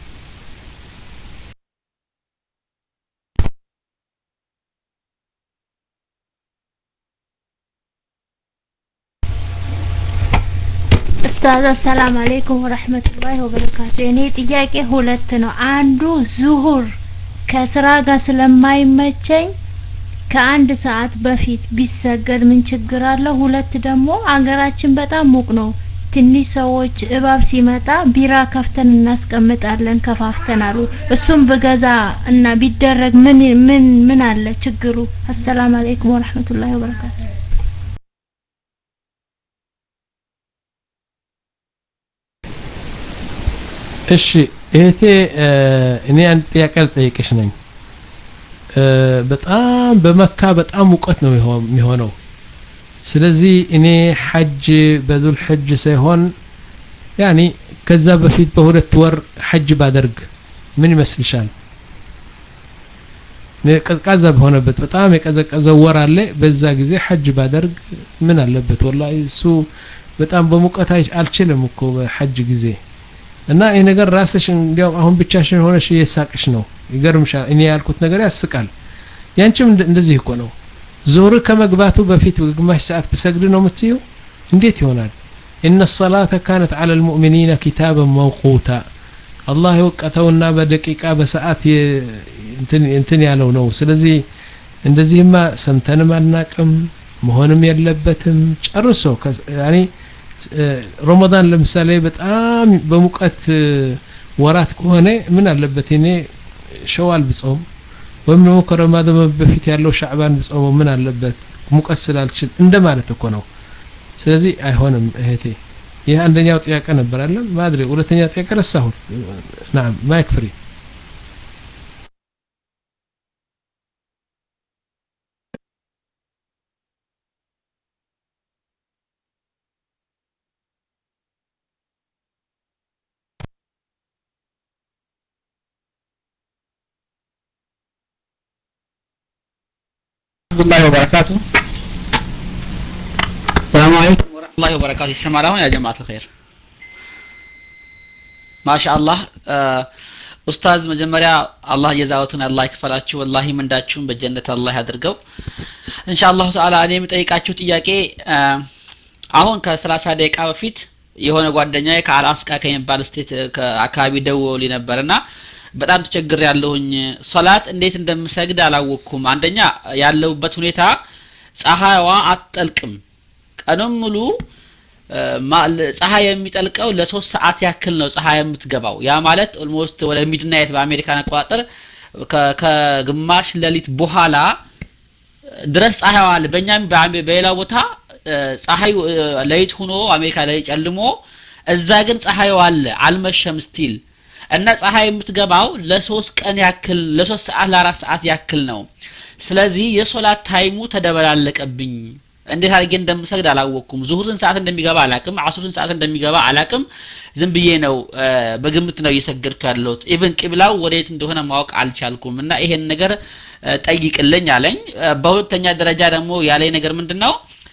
ኡስታዝ ሰላም አለይኩም ወራህመቱላሂ ወበረካቱ እኔ ጥያቄ ሁለት ነው አንዱ ዙሁር ከስራ ጋር ስለማይመቸኝ ከአንድ ሰዓት በፊት ቢሰገድ ምን ችግር አለው ሁለት ደግሞ አገራችን በጣም ሙቅ ነው ትንሽ ሰዎች እባብ ሲመጣ ቢራ ከፍተን እናስቀምጣለን ከፋፍተን አሉ እሱም በገዛ እና ቢደረግ ምን ምን ምን አለ ችግሩ አሰላሙ አለይኩም ወራህመቱላሂ ወበረካቱ እሺ እህቴ እኔ አንድ ጥያቄ ልጠይቅሽ ነኝ በጣም በመካ በጣም ሙቀት ነው የሚሆነው ስለዚህ እኔ ሐጅ በዙል ሐጅ ሳይሆን ያኒ ከዛ በፊት በሁለት ወር ሐጅ ባደርግ ምን ይመስልሻል ቀዝቃዛ በሆነበት በጣም የቀዘቀዘ ወር አለ በዛ ጊዜ ሐጅ ባደርግ ምን አለበት ወላሂ እሱ በጣም በሙቀት አልችልም እኮ በሐጅ ጊዜ እና ይሄ ነገር ራስሽ እንዲያው አሁን ብቻሽን ሆነሽ እየሳቅሽ ነው ይገርምሻል እኔ ያልኩት ነገር ያስቃል ያንቺም እንደዚህ እኮ ነው ዙሁር ከመግባቱ በፊት ግማሽ ሰዓት በሰግድ ነው የምትይው እንዴት ይሆናል ان الصلاه كانت على المؤمنين كتابا موقوتا الله يوقتውና በደቂቃ በሰዓት እንትን እንትን ያለው ነው ስለዚህ እንደዚህማ ሰምተንም አናቅም መሆንም የለበትም ጨርሶ ያኒ ረመዳን ለምሳሌ በጣም በሙቀት ወራት ከሆነ ምን አለበት እኔ ሸዋል ብጾም ወይም ደግሞ ከረመዳን በፊት ያለው ሻዕባን ጾመው ምን አለበት ሙቀት ስላልችል እንደማለት እኮ ነው ስለዚህ አይሆንም እህቴ ይሄ አንደኛው ጥያቄ ነበር አይደል ማድሪ ሁለተኛ ጥያቄ ረሳሁት نعم ማይክ ፍሪ الله وبركاته السلام عليكم ورحمة الله وبركاته السلام عليكم يا جماعة الخير ما شاء الله أستاذ مجمريا الله يجزاكم الله يكفلاችሁ والله ምንዳችሁን በጀነት አላህ ያድርገው ኢንሻአላህ ተዓላ እኔ የምጠይቃችሁ ጥያቄ አሁን ከ30 ደቂቃ በፊት የሆነ ጓደኛዬ ከአላስቃ ከሚባል ስቴት አካባቢ ደውሎልኝ ነበርና በጣም ተቸግር ያለሁኝ ሶላት እንዴት እንደምሰግድ አላወቅኩም አንደኛ ያለውበት ሁኔታ ፀሐይዋ አትጠልቅም ቀኑን ሙሉ ፀሐይ የሚጠልቀው ለ3 ሰዓት ያክል ነው ፀሐይ የምትገባው ያ ማለት ኦልሞስት ወደ ሚድናይት በአሜሪካን አቆጣጠር ከግማሽ ሌሊት በኋላ ድረስ ፀሐይዋ አለ በእኛም በሌላ ቦታ ፀሐይ ሌሊት ሆኖ አሜሪካ ላይ ጨልሞ እዛ ግን ፀሐይዋ አለ አልመሸም ስቲል እና ፀሐይ የምትገባው ለ3 ቀን ያክል ለ3 ሰዓት ለ4 ሰዓት ያክል ነው ስለዚህ የሶላት ታይሙ ተደበላለቀብኝ እንዴት አድርጌ እንደምሰግድ አላወቅኩም ዙሁርን ሰዓት እንደሚገባ አላቅም አሱርን ሰዓት እንደሚገባ አላቅም ዝም ብዬ ነው በግምት ነው እየሰገድኩ ያለሁት ኢቭን ቂብላው ወዴት እንደሆነ ማወቅ አልቻልኩም እና ይሄን ነገር ጠይቅልኝ አለኝ በሁለተኛ ደረጃ ደግሞ ያለኝ ነገር ምንድነው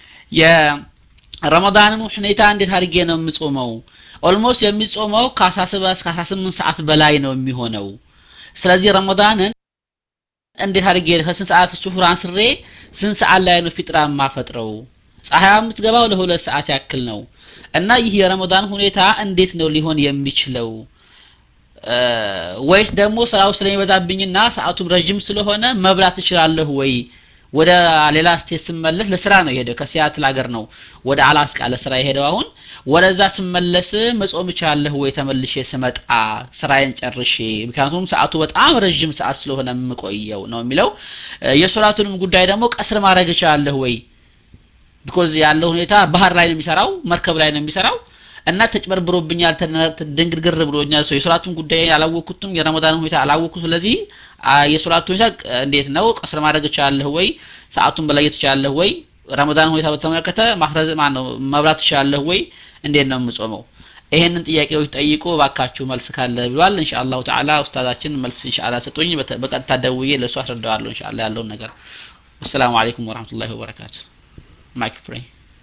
የረመዳንን ሁኔታ እንዴት አድርጌ ነው የምጾመው ኦልሞስት የሚጾመው ከ17 እስከ 18 ሰዓት በላይ ነው የሚሆነው ስለዚህ ረመዳንን እንዴት አድርጌ ከስንት ሰዓት ሱሁር አንስሬ ስንት ሰዓት ላይ ነው ፊጥራ ማፈጥረው ፀሐይ የምትገባው ለ2 ሰዓት ያክል ነው እና ይህ የረመዳን ሁኔታ እንዴት ነው ሊሆን የሚችለው ወይስ ደግሞ ስራው ስለሚበዛብኝና ሰዓቱ ረጅም ስለሆነ መብላት እችላለሁ ወይ ወደ ሌላ ስቴት ስመለስ ለስራ ነው የሄደው ከሲያትል ሀገር ነው ወደ አላስቃ ለስራ የሄደው አሁን ወደዛ ስመለስ መጾም እችላለሁ ወይ ተመልሼ ስመጣ ስራዬን ጨርሼ ምክንያቱም ሰዓቱ በጣም ረጅም ሰዓት ስለሆነ የምቆየው ነው የሚለው የሶላቱንም ጉዳይ ደግሞ ቀስር ማድረግ እችላለሁ ወይ because ያለው ሁኔታ ባህር ላይ ነው የሚሰራው መርከብ ላይ ነው የሚሰራው እና ተጭበርብሮብኛል ተደንግርግር ብሎኛል ሰው የሶላቱን ጉዳይ አላወኩትም የረመዳን ሁኔታ አላወኩት ስለዚህ የሶላቱ ሁኔታ እንዴት ነው ቀስር ማድረግ እችላለሁ ወይ ሰዓቱን በለየት እችላለሁ ወይ ረመዳን ሁኔታ በተመለከተ ማህረዝ ማን ነው መብላት እችላለሁ ወይ እንዴት ነው የምጾመው ይሄንን ጥያቄዎች ጠይቁ ባካችሁ መልስ ካለ ብሏል ኢንሻአላህ ተዓላ ኡስታዛችን መልስ ኢንሻአላህ ሰጡኝ በቀጥታ ደውዬ ለሱ አስረዳዋለሁ ኢንሻአላህ ያለውን ነገር ወሰላሙ አለይኩም ወራህመቱላሂ ወበረካቱ ማይክ ፍሪ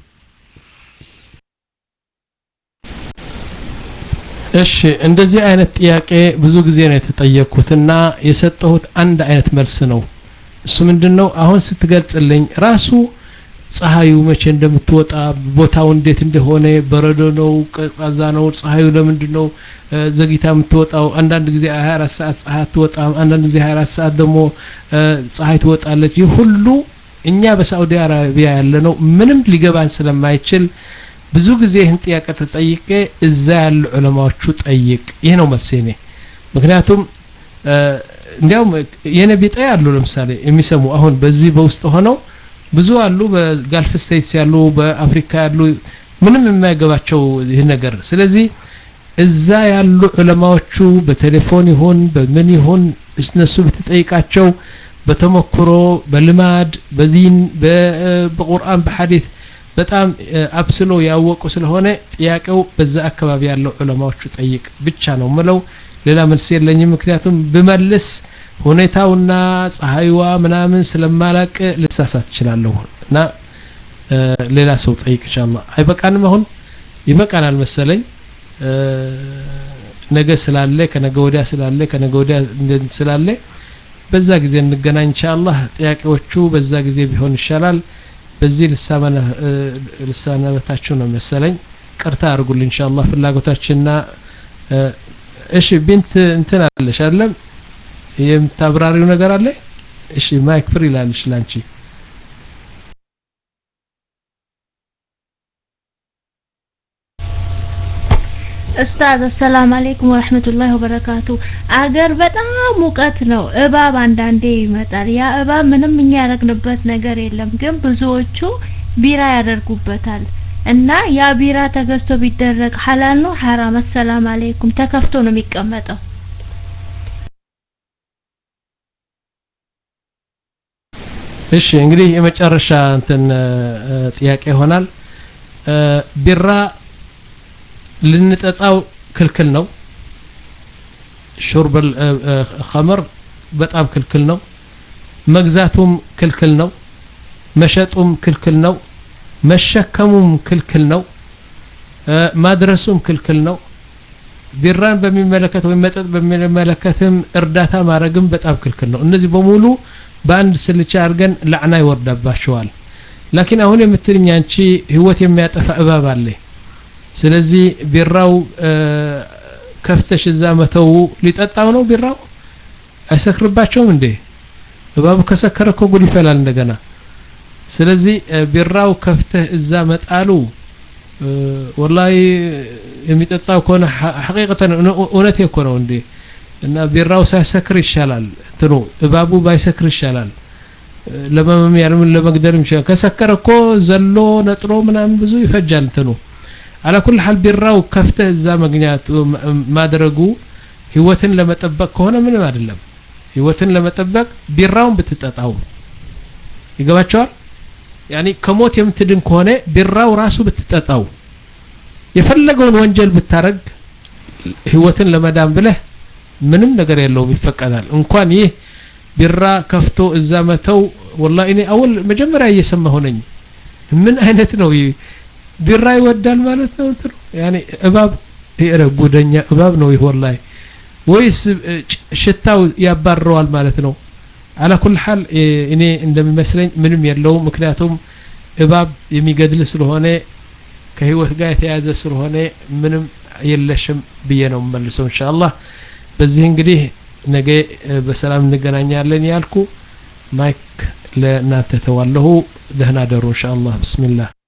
እሺ እንደዚህ አይነት ጥያቄ ብዙ ጊዜ ነው የተጠየቅኩትና የሰጠሁት አንድ አይነት መልስ ነው እሱ ምንድነው አሁን ስትገልጽልኝ ራሱ ፀሐዩ መቼ እንደምትወጣ ቦታው እንዴት እንደሆነ በረዶ ነው ቀዝቃዛ ነው ፀሐዩ ለምንድነው ዘግይታ የምትወጣው አንዳንድ ጊዜ ሃያ አራት ሰዓት ፀሐይ ትወጣም አንዳንድ ጊዜ ሃያ አራት ሰዓት ደግሞ ፀሐይ ትወጣለች ይህ ሁሉ እኛ በሳዑዲ አረቢያ ያለነው ምንም ሊገባን ስለማይችል ብዙ ጊዜ ይህን ጥያቄ ተጠይቄ እዛ ያሉ ዑለማዎቹ ጠይቅ ይሄ ነው መልሴኔ ምክንያቱም እንዲያውም የነቢ ጣይ አሉ ለምሳሌ የሚሰሙ አሁን በዚህ በውስጥ ሆነው ብዙ አሉ በጋልፍ ስቴትስ ያሉ በአፍሪካ ያሉ ምንም የማይገባቸው ይሄ ነገር ስለዚህ እዛ ያሉ ዑለማዎቹ በቴሌፎን ይሁን በምን ይሁን እነሱ በተጠይቃቸው በተመክሮ በልማድ በዲን በቁርአን በሐዲስ በጣም አብስሎ ያወቁ ስለሆነ ጥያቄው በዛ አካባቢ ያለው ዑለማዎቹ ጠይቅ ብቻ ነው ምለው ሌላ መልስ የለኝም ምክንያቱም በመልስ ሁኔታውና ፀሐይዋ ምናምን ስለማላቅ ልሳሳት እችላለሁ እና ሌላ ሰው ጠይቅ ኢንሻአላህ አይበቃንም አሁን ይበቃናል መሰለኝ ነገ ስላለ ከነገ ወዲያ ስላለ ከነገ ወዲያ ስላለ በዛ ጊዜ እንገናኝ ኢንሻአላህ ጥያቄዎቹ በዛ ጊዜ ቢሆን ይሻላል በዚህ ልሳመና ልሳናበታችሁ ነው መሰለኝ ቅርታ አድርጉልኝ ኢንሻአላህ ፍላጎታችንና እሺ ቢንት እንትን አለሽ አይደለም የምታብራሪው ነገር አለ እሺ ማይክ ፍሪ ላልሽ ላንቺ ኡስታዝ አሰላሙ አለይኩም ወራህመቱላሂ ወበረካቱ። አገር በጣም ሙቀት ነው። እባብ አንዳንዴ ይመጣል። ያ እባብ ምንም እኛ ያደረግንበት ነገር የለም፣ ግን ብዙዎቹ ቢራ ያደርጉበታል እና ያ ቢራ ተገዝቶ ቢደረግ ሐላል ነው ሐራም? አሰላሙ አለይኩም። ተከፍቶ ነው የሚቀመጠው። እሺ እንግዲህ የመጨረሻ እንትን ጥያቄ ይሆናል። ቢራ ልንጠጣው ክልክል ነው። ሹርብ الخمر በጣም ክልክል ነው። መግዛቱም ክልክል ነው። መሸጡም ክልክል ነው። መሸከሙም ክልክል ነው። ማድረሱም ክልክል ነው። ቢራን በሚመለከት ወይ መጠጥ በሚመለከትም እርዳታ ማድረግም በጣም ክልክል ነው። እነዚህ በሙሉ በአንድ ስልቻ አድርገን ለዕና ይወርዳባቸዋል። ላኪን አሁን የምትልኝ አንቺ ህይወት የሚያጠፋ እባብ አለ። ስለዚህ ቢራው ከፍተሽ እዛ መተው ሊጠጣው ነው። ቢራው አይሰክርባቸውም እንዴ? እባቡ ከሰከረ እኮ ጉድ ይፈላል እንደገና። ስለዚህ ቢራው ከፍተህ እዛ መጣሉ ወላሂ የሚጠጣው ከሆነ ሐቂቀተን እውነቴ እኮ ነው እንዴ። እና ቢራው ሳይሰክር ይሻላል፣ እንትኑ እባቡ ባይሰክር ይሻላል። ለማመም ያለም ለመግደልም ይሻላል። ከሰከረ እኮ ዘሎ ነጥሮ ምናምን ብዙ ይፈጃል እንትኑ። على كل حال ቢራው ከፍተህ እዛ መግኛት ማድረጉ ህይወትን ለመጠበቅ ከሆነ ምንም አይደለም። ህይወትን ለመጠበቅ ቢራውን ብትጠጣው ይገባቸዋል። ያኒ ከሞት የምትድን ከሆነ ቢራው ራሱ ብትጠጣው የፈለገውን ወንጀል ብታረግ ህይወትን ለመዳን ብለህ ምንም ነገር የለውም ይፈቀዳል። እንኳን ይህ ቢራ ከፍቶ እዛ መተው والله እኔ አውል መጀመሪያ እየሰማሁ ነኝ። ምን አይነት ነው ቢራ ይወዳል ማለት ነው እንትሩ ያኒ እባብ ይረጉደኛ እባብ ነው ይህ والله ወይስ ሽታው ያባረዋል ማለት ነው? على كل حال እኔ እንደሚመስለኝ ምንም የለው። ምክንያቱም እባብ የሚገድል ስለሆነ ከህይወት ጋር የተያዘ ስለሆነ ምንም የለሽም ብዬ ነው መልሰው ኢንሻአላህ። በዚህ እንግዲህ ነገ በሰላም እንገናኛለን ያልኩ ማይክ ለናንተ ተዋለሁ። ደህና ደሩ ኢንሻአላህ። ቢስሚላህ